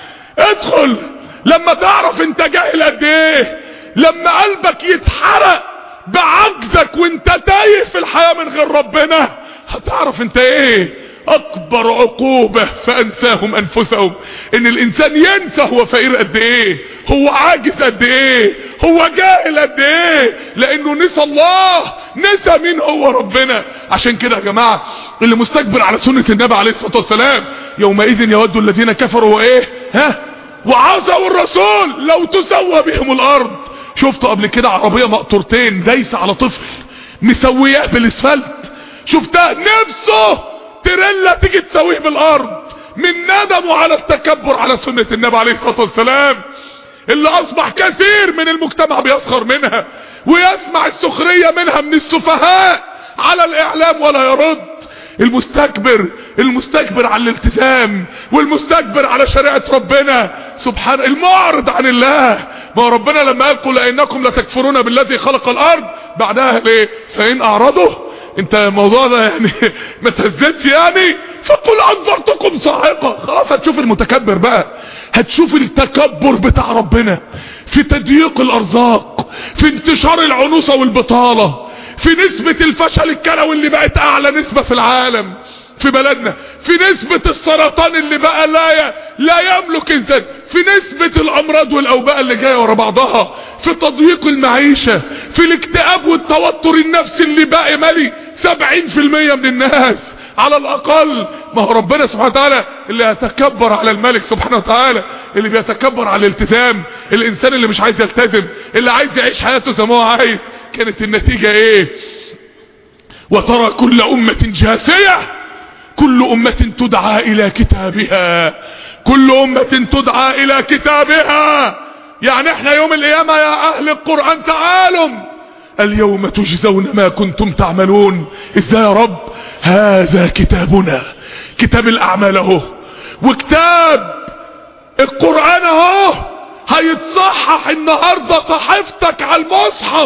A: ادخل لما تعرف انت جاهل قد ايه، لما قلبك يتحرق بعجزك وانت تايه في الحياه من غير ربنا، هتعرف انت ايه. اكبر عقوبة فانساهم انفسهم، ان الانسان ينسى هو فقير قد ايه، هو عاجز قد ايه، هو جاهل قد ايه، لانه نسى الله، نسى مين هو ربنا. عشان كده يا جماعة اللي مستكبر على سنة النبي عليه الصلاة والسلام، يومئذ يود الذين كفروا وايه ها وعصوا الرسول لو تسوى بهم الارض. شفت قبل كده عربية مقطورتين دايسة على طفل مسوياه بالاسفلت؟ شفتها نفسه تريلا تيجي تسويه بالارض من ندمه على التكبر على سنة النبي عليه الصلاة والسلام، اللي اصبح كثير من المجتمع بيسخر منها ويسمع السخرية منها من السفهاء على الاعلام ولا يرد. المستكبر المستكبر على الالتزام والمستكبر على شريعة ربنا سبحان المعرض عن الله. ما ربنا لما قال قل انكم لتكفرون بالذي خلق الارض، بعدها ليه فان اعرضوا، انت الموضوع ده يعني ما تهزتش يعني، فقل انذرتكم صاعقه. خلاص هتشوف المتكبر بقى، هتشوف التكبر بتاع ربنا في تضييق الارزاق، في انتشار العنوسه والبطاله، في نسبه الفشل الكلوي اللي بقت اعلى نسبه في العالم في بلدنا، في نسبة السرطان اللي بقى لا ي... لا يملك انسان، في نسبة الامراض والاوبئة اللي جاية ورا بعضها، في تضييق المعيشة، في الاكتئاب والتوتر النفسي اللي بقى مالي سبعين في المية من الناس على الاقل. ما هو ربنا سبحانه وتعالى اللي يتكبر على الملك سبحانه وتعالى، اللي بيتكبر على الالتزام، الانسان اللي مش عايز يلتزم، اللي عايز يعيش حياته زي ما هو عايز. كانت النتيجة ايه؟ وترى كل امة جاثية، كل أمة تدعى إلى كتابها، كل أمة تدعى إلى كتابها. يعني احنا يوم القيامة يا أهل القرآن تعالوا اليوم تجزون ما كنتم تعملون. ازاي يا رب؟ هذا كتابنا، كتاب الأعمال اهو، وكتاب القرآن اهو هيتصحح النهاردة، صحيفتك على المصحف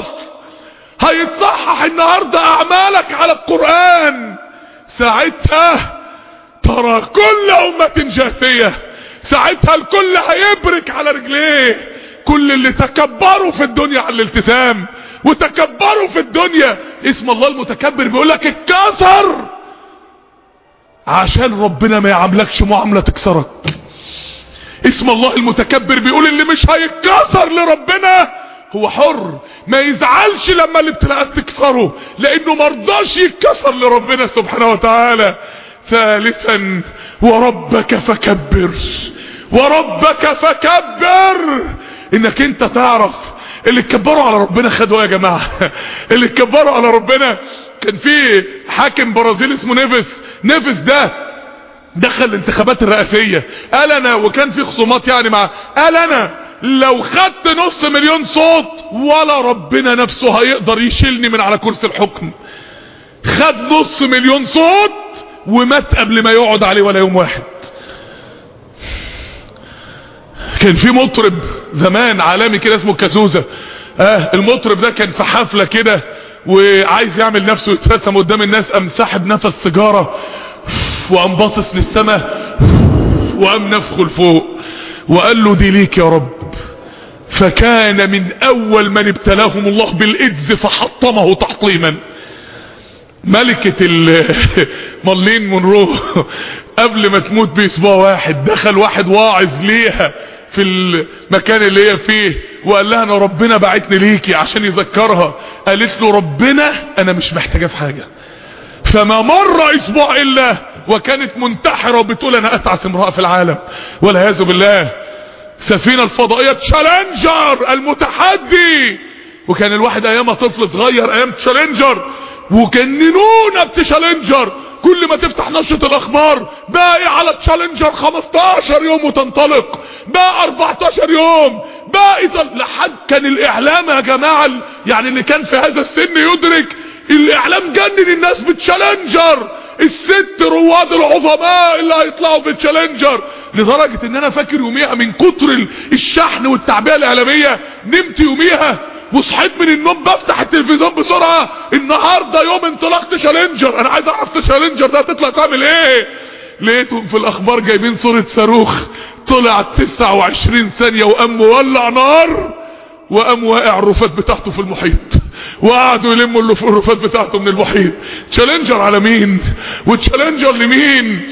A: هيتصحح النهاردة، أعمالك على القرآن. ساعتها ترى كل أمة جاثية، ساعتها الكل هيبرك على رجليه. كل اللي تكبروا في الدنيا على الالتزام وتكبروا في الدنيا، اسم الله المتكبر بيقولك اتكسر عشان ربنا ما يعاملكش معاملة تكسرك. اسم الله المتكبر بيقول اللي مش هيتكسر لربنا هو حر، ما يزعلش لما الابتلاءات تكسره لانه مرضاش يتكسر لربنا سبحانه وتعالى. ثالثا وربك فكبر، وربك فكبر، انك انت تعرف اللي اتكبروا على ربنا خدوا يا جماعة. اللي اتكبروا على ربنا، كان في حاكم برازيلي اسمه نيفيس. نيفيس ده دخل الانتخابات الرئاسية، قال انا، وكان في خصومات يعني مع، قال انا لو خدت نص مليون صوت ولا ربنا نفسه هيقدر يشيلني من على كرسي الحكم. خد نص مليون صوت ومات قبل ما يقعد عليه ولا يوم واحد. كان في مطرب زمان عالمي كده اسمه كازوزة، اه المطرب ده كان في حفلة كده وعايز يعمل نفسه يترسم قدام الناس، قام ساحب نفس سيجارة وقام باصص للسماء وقام نفخه لفوق وقال له دي ليك يا رب. فكان من اول من ابتلاهم الله بالايدز فحطمه تحطيما. ملكة مارلين مونرو قبل ما تموت باسبوع واحد دخل واحد واعظ ليها في المكان اللي هي فيه وقال لها انا ربنا بعتني ليكي عشان يذكرها. قالت له ربنا انا مش محتاجة في حاجة. فما مر اسبوع الا وكانت منتحرة وبتقول انا اتعس امرأة في العالم والعياذ بالله. سفينة الفضائية تشالنجر المتحدي، وكان الواحد ايامها طفل صغير ايام تشالنجر وجننونا بتشالنجر. كل ما تفتح نشرة الاخبار باقي على تشالنجر خمستاشر يوم وتنطلق، باقي اربعتاشر يوم، باقي لحد كان الاعلام يا جماعة يعني اللي كان في هذا السن يدرك الاعلام جنن الناس بتشالنجر الست رواد العظماء اللي هيطلعوا بتشالنجر، لدرجة ان انا فاكر يوميها من كتر الشحن والتعبئة الاعلامية نمت يوميها وصحيت من النوم بفتح التلفزيون بسرعة، النهاردة يوم انطلاق تشالنجر، انا عايز اعرف تشالنجر ده هتطلع تعمل ايه. لقيتهم في الاخبار جايبين صورة صاروخ طلع تسعة وعشرين ثانية وقام مولع نار وقام واقع الرفات بتاعته في المحيط، وقعدوا يلموا الرفات بتاعته من المحيط. تشالنجر على مين وتشالنجر لمين؟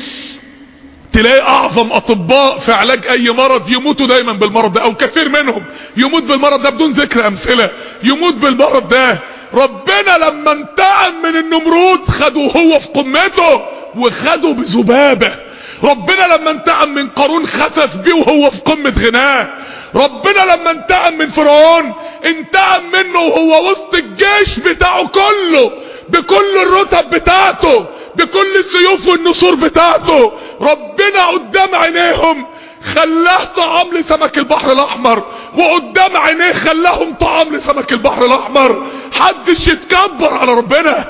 A: تلاقي اعظم اطباء في علاج اي مرض يموتوا دايما بالمرض ده، او كثير منهم يموت بالمرض ده بدون ذكر امثله، يموت بالمرض ده. ربنا لما انتقم من النمرود خده هو في قمته وخده بذبابه. ربنا لما انتقم من قارون خسف بيه وهو في قمه غناه. ربنا لما انتقم من فرعون انتقم منه وهو وسط الجيش بتاعه كله بكل الرتب بتاعته بكل السيوف والنصور بتاعته. ربنا قدام عينيهم خلاه طعام لسمك البحر الاحمر، وقدام عينيه خلاهم طعام لسمك البحر الاحمر. حدش يتكبر على ربنا،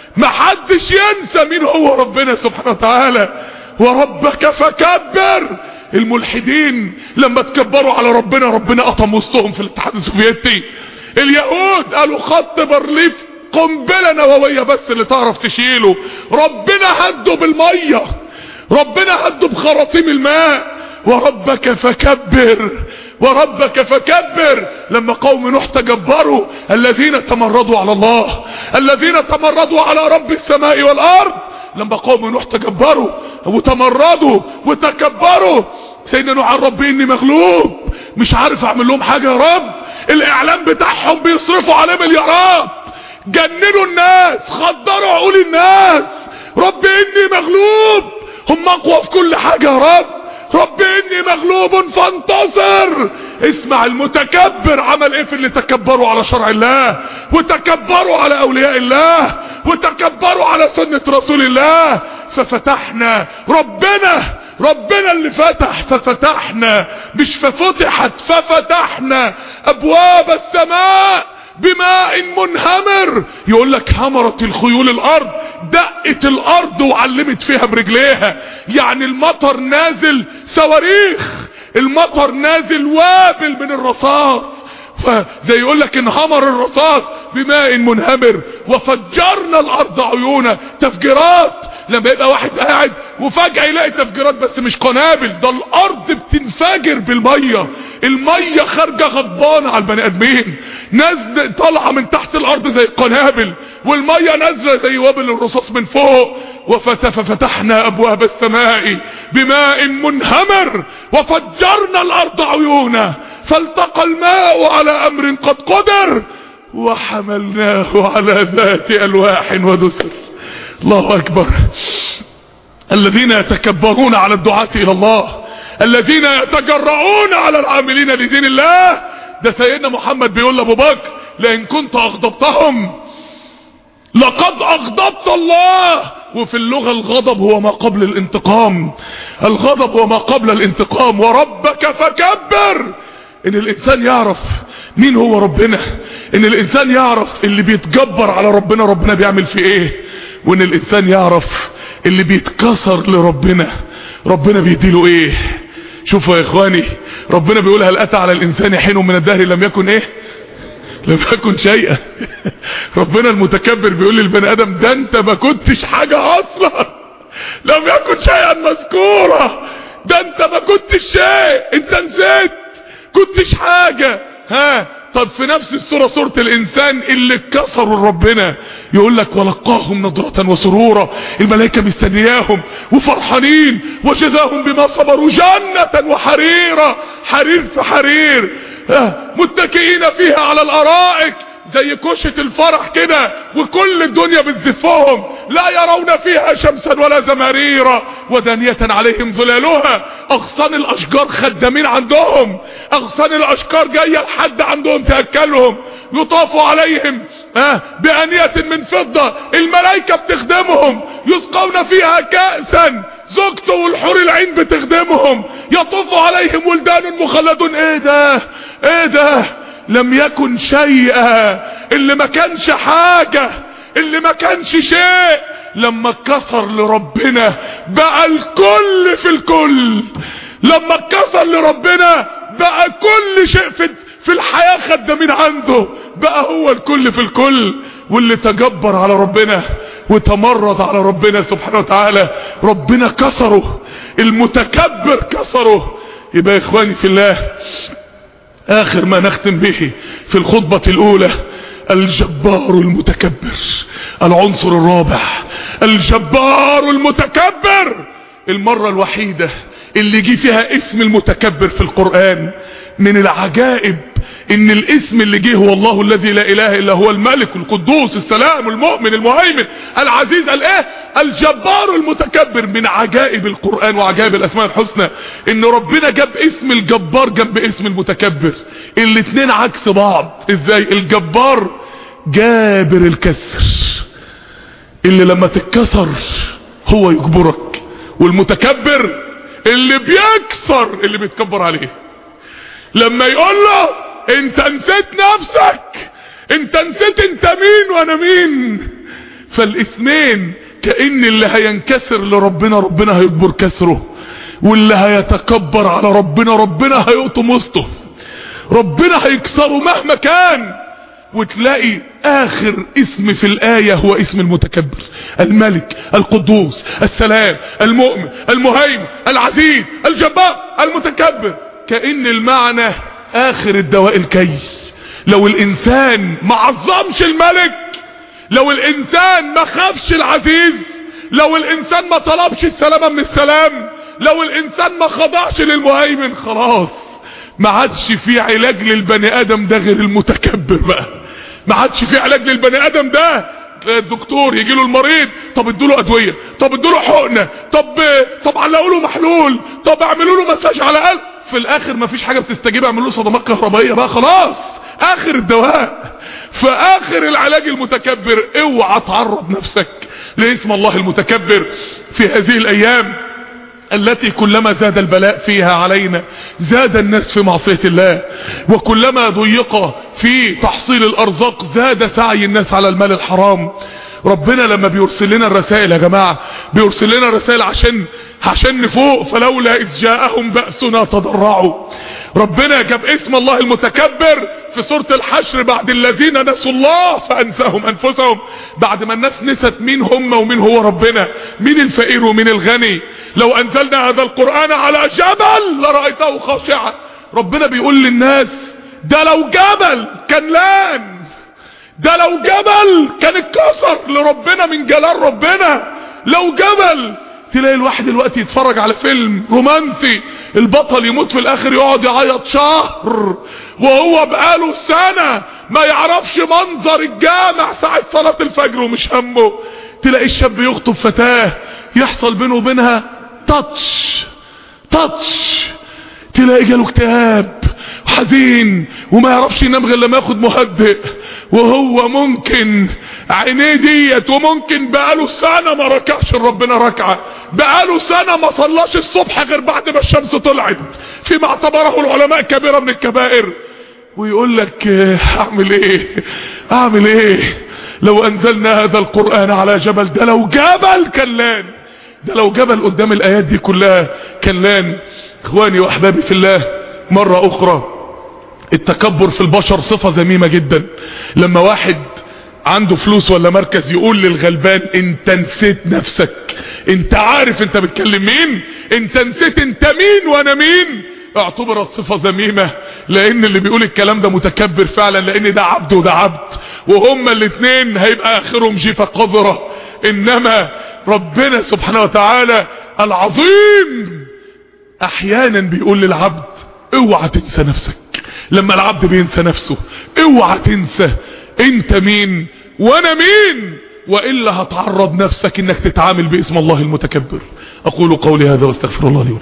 A: محدش ينسى مين هو ربنا سبحانه وتعالى. وربك فكبر. الملحدين لما تكبروا على ربنا ربنا قطم وسطهم في الاتحاد السوفيتي. اليهود قالوا خط بارليف قنبله نوويه بس اللي تعرف تشيله، ربنا هده بالميه، ربنا هده بخراطيم الماء. وربك فكبر، وربك فكبر. لما قوم نوح تجبروا الذين تمردوا على الله، الذين تمردوا على رب السماء والارض، لما قوم نوح تجبروا وتمردوا وتكبروا، سيدنا نوح قال ربي اني مغلوب مش عارف اعمل لهم حاجه يا رب. الاعلام بتاعهم بيصرفوا عليه مليارات، جننوا الناس، خدروا عقول الناس. ربي اني مغلوب، هم اقوى في كل حاجه يا رب. ربي اني مغلوب فانتصر. اسمع المتكبر عمل ايه في اللي تكبروا على شرع الله وتكبروا على اولياء الله وتكبروا على سنة رسول الله. ففتحنا، ربنا ربنا اللي فتح، ففتحنا مش ففتحت، ففتحنا ابواب السماء بماء منهمر. يقول لك همرت الخيول الارض، دقت الارض وعلمت فيها برجليها. يعني المطر نازل صواريخ، المطر نازل وابل من الرصاص. فزي يقول لك انهمر الرصاص بماء منهمر. وفجرنا الارض عيونا، تفجيرات. لما يبقى واحد قاعد وفجأة يلاقي تفجيرات بس مش قنابل، ده الارض بتنفجر بالمية، المية خارجة غضبانة على البني ادمين، نازله طالعة من تحت الارض زي القنابل، والمية نازلة زي وابل الرصاص من فوق. وفتحنا ابواب السماء بماء منهمر وفجرنا الارض عيونا فالتقى الماء على امر قد قدر وحملناه على ذات الواح ودسر. الله اكبر. الذين يتكبرون على الدعاة الى الله، الذين يتجرعون على العاملين لدين الله. ده سيدنا محمد بيقول لابو بكر لئن كنت اغضبتهم لقد اغضبت الله. وفي اللغة الغضب هو ما قبل الانتقام، الغضب هو ما قبل الانتقام. وربك فكبر. ان الانسان يعرف مين هو ربنا، ان الانسان يعرف اللي بيتجبر على ربنا ربنا بيعمل فيه ايه، وان الانسان يعرف اللي بيتكسر لربنا ربنا بيديله ايه. شوفوا يا اخواني، ربنا بيقول هل اتى على الانسان حين من الدهر لم يكن ايه، لم يكن شيئا. ربنا المتكبر بيقول للبني ادم ده انت ما كنتش حاجة اصلا، لم يكن شيئا مذكورا، ده انت ما كنتش شيء، انت نسيت كنتش حاجة. ها طب في نفس السورة سورة الانسان اللي اتكسروا ربنا يقول لك ولقاهم نظرة وسرورا، الملائكة مستنياهم وفرحانين وجزاهم بما صبروا جنة وحريرا، حرير في حرير، متكئين فيها على الارائك زي كشة الفرح كده، وكل الدنيا بتزفهم، لا يرون فيها شمسا ولا زمهريرا ودانية عليهم ظلالها. اغصان الاشجار خدامين عندهم، اغصان الاشجار جاية لحد عندهم تأكلهم. يطاف عليهم آه بآنية من فضة، الملائكة بتخدمهم، يسقون فيها كأسا، زوجته والحور العين بتخدمهم، يطوف عليهم ولدان مخلدون. ايه ده ايه ده، لم يكن شيئا، اللي ما كانش حاجة اللي ما كانش شيء لما اتكسر لربنا بقى الكل في الكل. لما اتكسر لربنا بقى كل شيء في في الحياة خدامين عنده، بقى هو الكل في الكل. واللي تجبر على ربنا وتمرد على ربنا سبحانه وتعالى ربنا كسره، المتكبر كسره. يبقى يا اخواني في الله، اخر ما نختم به في الخطبة الاولى الجبار المتكبر، العنصر الرابع الجبار المتكبر. المرة الوحيدة اللي جي فيها اسم المتكبر في القرآن. من العجائب ان الاسم اللي جه هو الله الذي لا اله الا هو الملك القدوس السلام المؤمن المهيمن العزيز الايه الجبار المتكبر. من عجائب القرآن وعجائب الاسماء الحسنى ان ربنا جاب اسم الجبار جنب اسم المتكبر، الاتنين عكس بعض. ازاي؟ الجبار جابر الكسر، اللي لما تتكسر هو يجبرك، والمتكبر اللي بيكسر اللي بيتكبر عليه. لما يقول له انت نسيت نفسك، انت نسيت انت مين وانا مين. فالاسمين كأن اللي هينكسر لربنا ربنا هيجبر كسره، واللي هيتكبر على ربنا ربنا هيقطم وسطه، ربنا هيكسره مهما كان. وتلاقي اخر اسم في الآية هو اسم المتكبر، الملك القدوس السلام المؤمن المهيمن العزيز الجبار المتكبر. كأن المعنى اخر الدواء الكيس. لو الانسان ما عظمش الملك، لو الانسان ما خافش العزيز، لو الانسان ما طلبش السلامة من السلام، لو الانسان ما خضعش للمهيمن، خلاص ما عادش في علاج للبني ادم ده غير المتكبر بقى. ما عادش في علاج للبني ادم ده. الدكتور يجي له المريض، طب ادوا له ادويه، طب ادوا له حقنه، طب طب علقوا له محلول، طب اعملوا له مساج على قلب. في الاخر ما فيش حاجه بتستجيب، اعملوا له صدمات كهربائيه بقى، خلاص اخر الدواء. فاخر العلاج المتكبر. اوعى تعرض نفسك لاسم الله المتكبر في هذه الايام التي كلما زاد البلاء فيها علينا زاد الناس في معصية الله، وكلما ضيق في تحصيل الارزاق زاد سعي الناس على المال الحرام. ربنا لما بيرسل لنا الرسائل يا جماعة بيرسل لنا الرسائل عشان عشان نفوق. فلولا إذ جاءهم بأسنا تضرعوا. ربنا جاب اسم الله المتكبر في سورة الحشر بعد الذين نسوا الله فأنساهم أنفسهم. بعد ما الناس نست مين هم ومين هو ربنا، مين الفقير ومين الغني. لو أنزلنا هذا القرآن على جبل لرأيته خاشعا. ربنا بيقول للناس ده لو جبل كان لان، ده لو جبل كان اتكسر لربنا من جلال ربنا. لو جبل تلاقي الواحد دلوقتي يتفرج على فيلم رومانسي، البطل يموت في الاخر يقعد يعيط شهر وهو بقاله سنة ما يعرفش منظر الجامع ساعة صلاة الفجر ومش همه. تلاقي الشاب يخطب فتاة يحصل بينه وبينها تاتش تاتش، تلاقي جاله اكتئاب وحزين وما يعرفش ينام غير لما ياخد مهدئ، وهو ممكن عينيه ديت وممكن بقاله سنة ما ركعش لربنا ركعة، بقاله سنة ما صلاش الصبح غير بعد ما الشمس طلعت، فيما اعتبره العلماء كبيرة من الكبائر. ويقول لك اعمل ايه اعمل ايه لو انزلنا هذا القرآن على جبل. ده لو جبل كان لان، ده لو جبل قدام الايات دي كلها كان لان. اخواني واحبابي في الله، مرة اخرى التكبر في البشر صفة ذميمة جدا. لما واحد عنده فلوس ولا مركز يقول للغلبان انت نسيت نفسك، انت عارف انت بتكلم مين، انت نسيت انت مين وانا مين، اعتبرت صفة ذميمة. لان اللي بيقول الكلام ده متكبر فعلا، لان ده عبد وده عبد، وهما الاثنين هيبقى اخرهم جيفة قذرة. انما ربنا سبحانه وتعالى العظيم احيانا بيقول للعبد اوعى تنسى نفسك. لما العبد بينسى نفسه اوعى تنسى انت مين وانا مين، وإلا هتعرض نفسك انك تتعامل باسم الله المتكبر. اقول قولي هذا واستغفر الله لي ولكم.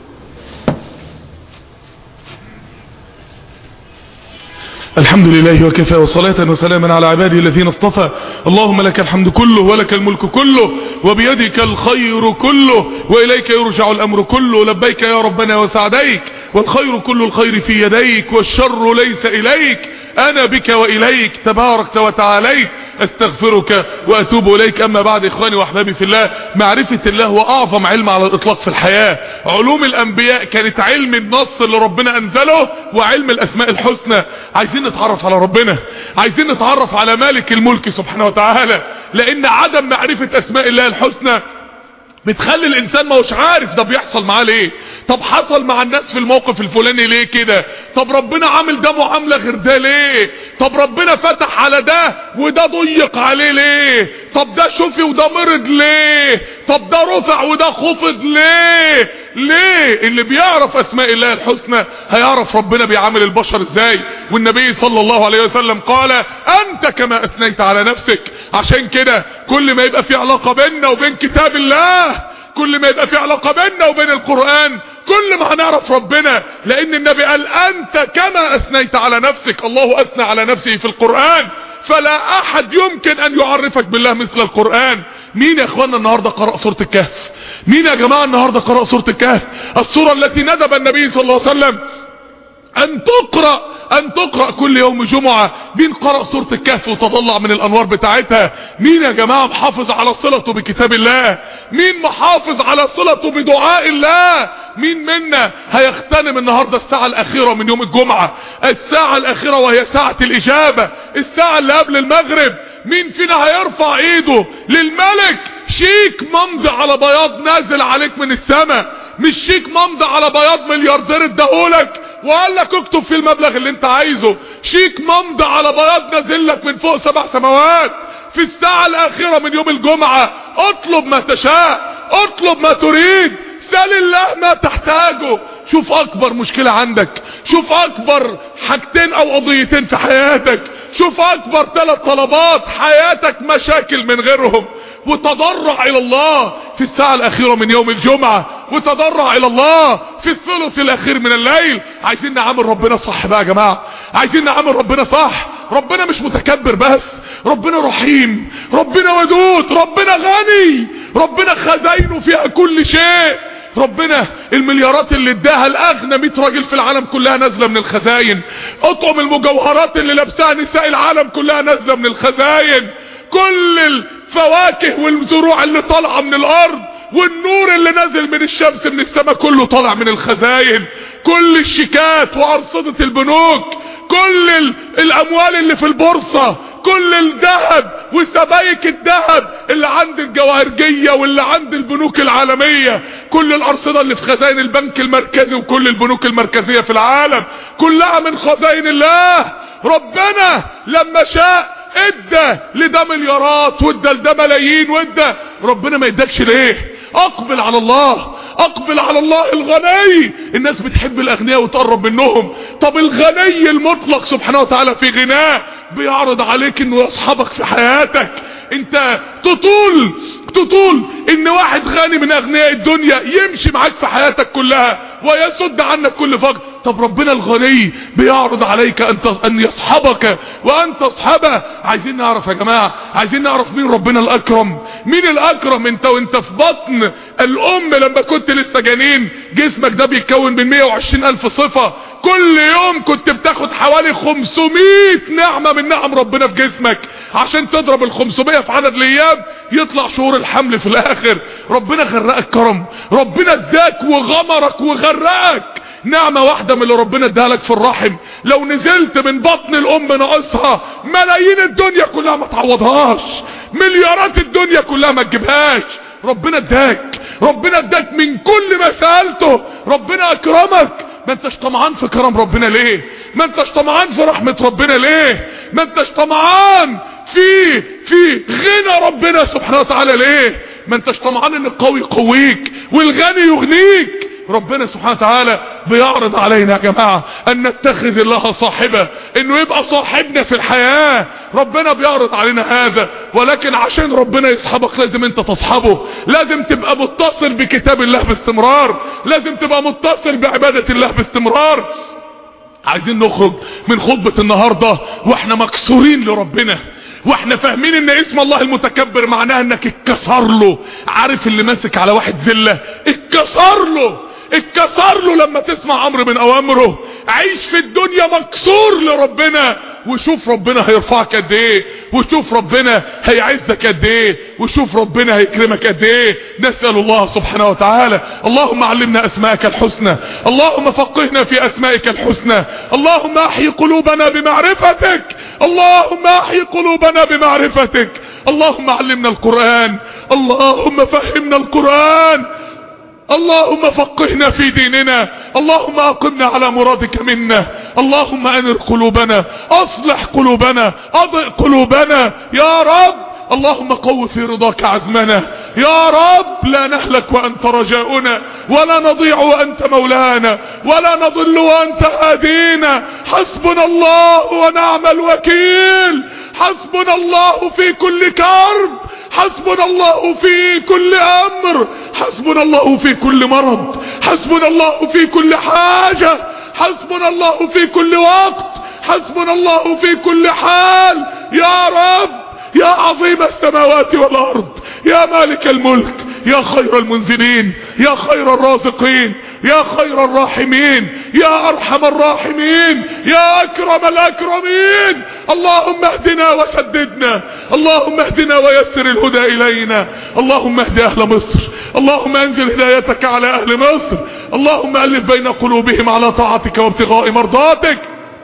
A: الحمد لله وكفى، وصلاة وسلاما على عباده الذين اصطفى. اللهم لك الحمد كله ولك الملك كله وبيدك الخير كله وإليك يرجع الأمر كله. لبيك يا ربنا وسعديك، والخير كل الخير في يديك والشر ليس إليك. أنا بك وإليك تباركت وتعاليت. استغفرك واتوب اليك. اما بعد اخواني واحبابي في الله، معرفة الله هو اعظم علم على الاطلاق في الحياة. علوم الانبياء كانت علم النص اللي ربنا انزله وعلم الاسماء الحسنى. عايزين نتعرف على ربنا، عايزين نتعرف على مالك الملك سبحانه وتعالى، لان عدم معرفة اسماء الله الحسنى بتخلي الانسان ما هوش عارف ده بيحصل معاه ليه. طب حصل مع الناس في الموقف الفلاني ليه كده؟ طب ربنا عامل ده معامله غير ده ليه؟ طب ربنا فتح على ده وده ضيق عليه ليه؟ طب ده شفي وده مرض ليه؟ طب ده رفع وده خفض ليه؟ ليه؟ اللي بيعرف اسماء الله الحسنى هيعرف ربنا بيعامل البشر ازاي. والنبي صلى الله عليه وسلم قال انت كما اثنيت على نفسك. عشان كده كل ما يبقى في علاقه بيننا وبين كتاب الله، كل ما يبقى في علاقة بيننا وبين القرآن، كل ما هنعرف ربنا. لان النبي قال انت كما اثنيت على نفسك. الله اثنى على نفسه في القرآن، فلا احد يمكن ان يعرفك بالله مثل القرآن. مين يا اخوانا النهاردة قرأ سورة الكهف؟ مين يا جماعة النهاردة قرأ سورة الكهف؟ السورة التي ندب النبي صلى الله عليه وسلم ان تقرأ ان تقرأ كل يوم جمعة. مين قرأ سورة الكهف وتطلع من الانوار بتاعتها؟ مين يا جماعة محافظ على صلته بكتاب الله؟ مين محافظ على صلته بدعاء الله؟ مين منا هيغتنم النهاردة الساعة الاخيرة من يوم الجمعة، الساعة الاخيرة وهي ساعة الاجابة، الساعة اللي قبل المغرب؟ مين فينا هيرفع ايده للملك شيك ممضي على بياض نازل عليك من السماء، مش شيك ممضي على بياض ملياردير اداهولك وقال لك اكتب في المبلغ اللي انت عايزه، شيك ممضي على بياض نازل لك من فوق سبع سماوات؟ في الساعة الاخيرة من يوم الجمعة اطلب ما تشاء، اطلب ما تريد، سل الله ما تحتاجه. شوف اكبر مشكلة عندك، شوف اكبر حاجتين او قضيتين في حياتك، شوف اكبر ثلاث طلبات حياتك مشاكل من غيرهم، وتضرع الى الله في الساعة الاخيرة من يوم الجمعة، وتضرع الى الله في الثلث الاخير من الليل. عايزين نعامل ربنا صح بقى يا جماعة، عايزين نعامل ربنا صح. ربنا مش متكبر بس، ربنا رحيم، ربنا ودود، ربنا غني، ربنا خزاينه فيها كل شيء. ربنا المليارات اللي اداها الاغنى مئة راجل في العالم كلها نازله من الخزاين، اطعم المجوهرات اللي لابسها نساء العالم كلها نازله من الخزاين، كل الفواكه والزروع اللي طالعه من الارض والنور اللي نازل من الشمس من السماء كله طالع من الخزاين، كل الشيكات وارصدة البنوك، كل الاموال اللي في البورصة، كل الذهب وسبائك الذهب اللي عند الجواهرجية واللي عند البنوك العالمية، كل الارصدة اللي في خزائن البنك المركزي وكل البنوك المركزية في العالم كلها من خزائن الله. ربنا لما شاء ادى لده مليارات وادى لده ملايين وادى، ربنا ما يدكش ليه؟ اقبل على الله، اقبل على الله الغني. الناس بتحب الاغنياء وتقرب منهم، طب الغني المطلق سبحانه وتعالى في غناه بيعرض عليك انه يصحبك في حياتك. انت تطول تطول ان واحد غني من اغنياء الدنيا يمشي معاك في حياتك كلها ويسد عنك كل فقر. طب ربنا الغني بيعرض عليك ان ان يصحبك وان تصحبه. عايزين نعرف يا جماعه، عايزين نعرف مين ربنا الاكرم. مين الاكرم؟ انت وانت في بطن الام لما كنت لسه جنين، جسمك ده بيتكون من مئة وعشرين الف صفه، كل يوم كنت بتاخد حوالي خمسمائة نعمه من نعم ربنا في جسمك، عشان تضرب ال خمسمائة في عدد الايام يطلع شهور الحمل في الاخر. ربنا غرقك كرم، ربنا اداك وغمرك وغرقك. نعمة واحدة من اللي ربنا اداها لك في الرحم لو نزلت من بطن الام ناقصها ملايين الدنيا كلها ما تعوضهاش، مليارات الدنيا كلها ما تجيبهاش. ربنا اداك، ربنا اداك من كل ما سألته، ربنا اكرمك. ما انتش طمعان في كرم ربنا ليه؟ ما انتش طمعان في رحمة ربنا ليه؟ ما انتش طمعان في في غنى ربنا سبحانه وتعالى ليه؟ ما انتش طمعان ان القوي يقويك والغني يغنيك. ربنا سبحانه وتعالى بيعرض علينا يا جماعة ان نتخذ الله صاحبه، انه يبقى صاحبنا في الحياة. ربنا بيعرض علينا هذا، ولكن عشان ربنا يصحبك لازم انت تصحبه، لازم تبقى متصل بكتاب الله باستمرار، لازم تبقى متصل بعبادة الله باستمرار. عايزين نخرج من خطبة النهاردة واحنا مكسورين لربنا، واحنا فاهمين ان اسم الله المتكبر معناها انك اتكسر له. عارف اللي ماسك على واحد ذلة اتكسر له، اتكسر له لما تسمع امر من اوامره. عيش في الدنيا مكسور لربنا، وشوف ربنا هيرفعك قد ايه، وشوف ربنا هيعزك قد ايه، وشوف ربنا هيكرمك قد ايه. نسأل الله سبحانه وتعالى اللهم علمنا اسماءك الحسنى، اللهم فقهنا في اسمائك الحسنى، اللهم احي قلوبنا بمعرفتك، اللهم احي قلوبنا بمعرفتك، اللهم علمنا القرآن، اللهم فهمنا القرآن، اللهم فقهنا في ديننا، اللهم اقمنا على مرادك منا، اللهم انر قلوبنا، اصلح قلوبنا، اضئ قلوبنا يا رب. اللهم قو في رضاك عزمنا يا رب. لا نهلك وانت رجاؤنا، ولا نضيع وانت مولانا، ولا نضل وانت هادينا. حسبنا الله ونعم الوكيل، حسبنا الله في كل كرب، حسبنا الله في كل امر، حسبنا الله في كل مرض، حسبنا الله في كل حاجة، حسبنا الله في كل وقت، حسبنا الله في كل حال يا رب. يا عظيم السماوات والارض، يا مالك الملك، يا خير المنزلين، يا خير الرازقين، يا خير الراحمين، يا ارحم الراحمين، يا اكرم الاكرمين. اللهم اهدنا وسددنا، اللهم اهدنا ويسر الهدى الينا، اللهم اهد اهل مصر، اللهم انزل هدايتك على اهل مصر، اللهم الف بين قلوبهم على طاعتك وابتغاء مرضاتك.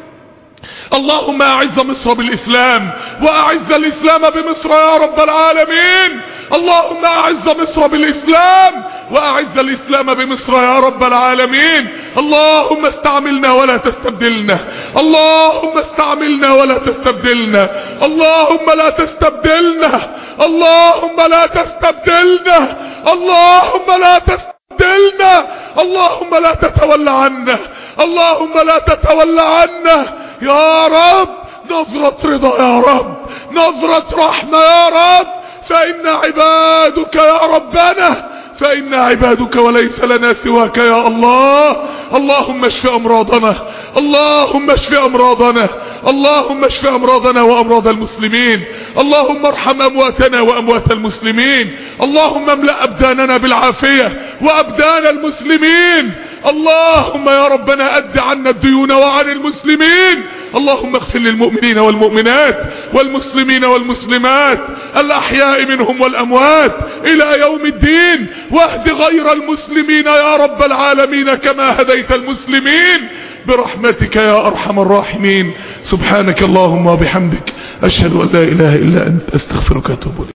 A: اللهم اعز مصر بالاسلام، واعز الاسلام بمصر يا رب العالمين. اللهم اعز مصر بالاسلام، واعز الاسلام بمصر يا رب العالمين. اللهم استعملنا ولا تستبدلنا، اللهم استعملنا ولا تستبدلنا، اللهم لا تستبدلنا، اللهم لا تستبدلنا، اللهم لا تستبدلنا، اللهم لا تتولى عنا، اللهم لا تتولى عنا يا رب. نظرة رضا يا رب، نظرة رحمة يا رب، فإن عبادك يا ربنا، فإن عبادك وليس لنا سواك يا الله. اللهم اشف أمراضنا، اللهم اشف أمراضنا، اللهم اشف أمراضنا وأمراض المسلمين، اللهم ارحم أمواتنا وأموات المسلمين، اللهم املأ أبداننا بالعافية وأبدان المسلمين. اللهم يا ربنا أد عنا الديون وعن المسلمين. اللهم اغفر للمؤمنين والمؤمنات والمسلمين والمسلمات الأحياء منهم والأموات إلى يوم الدين، واهد غير المسلمين يا رب العالمين كما هديت المسلمين برحمتك يا أرحم الراحمين. سبحانك اللهم وبحمدك، أشهد أن لا إله إلا أنت، أستغفرك وأتوب إليك.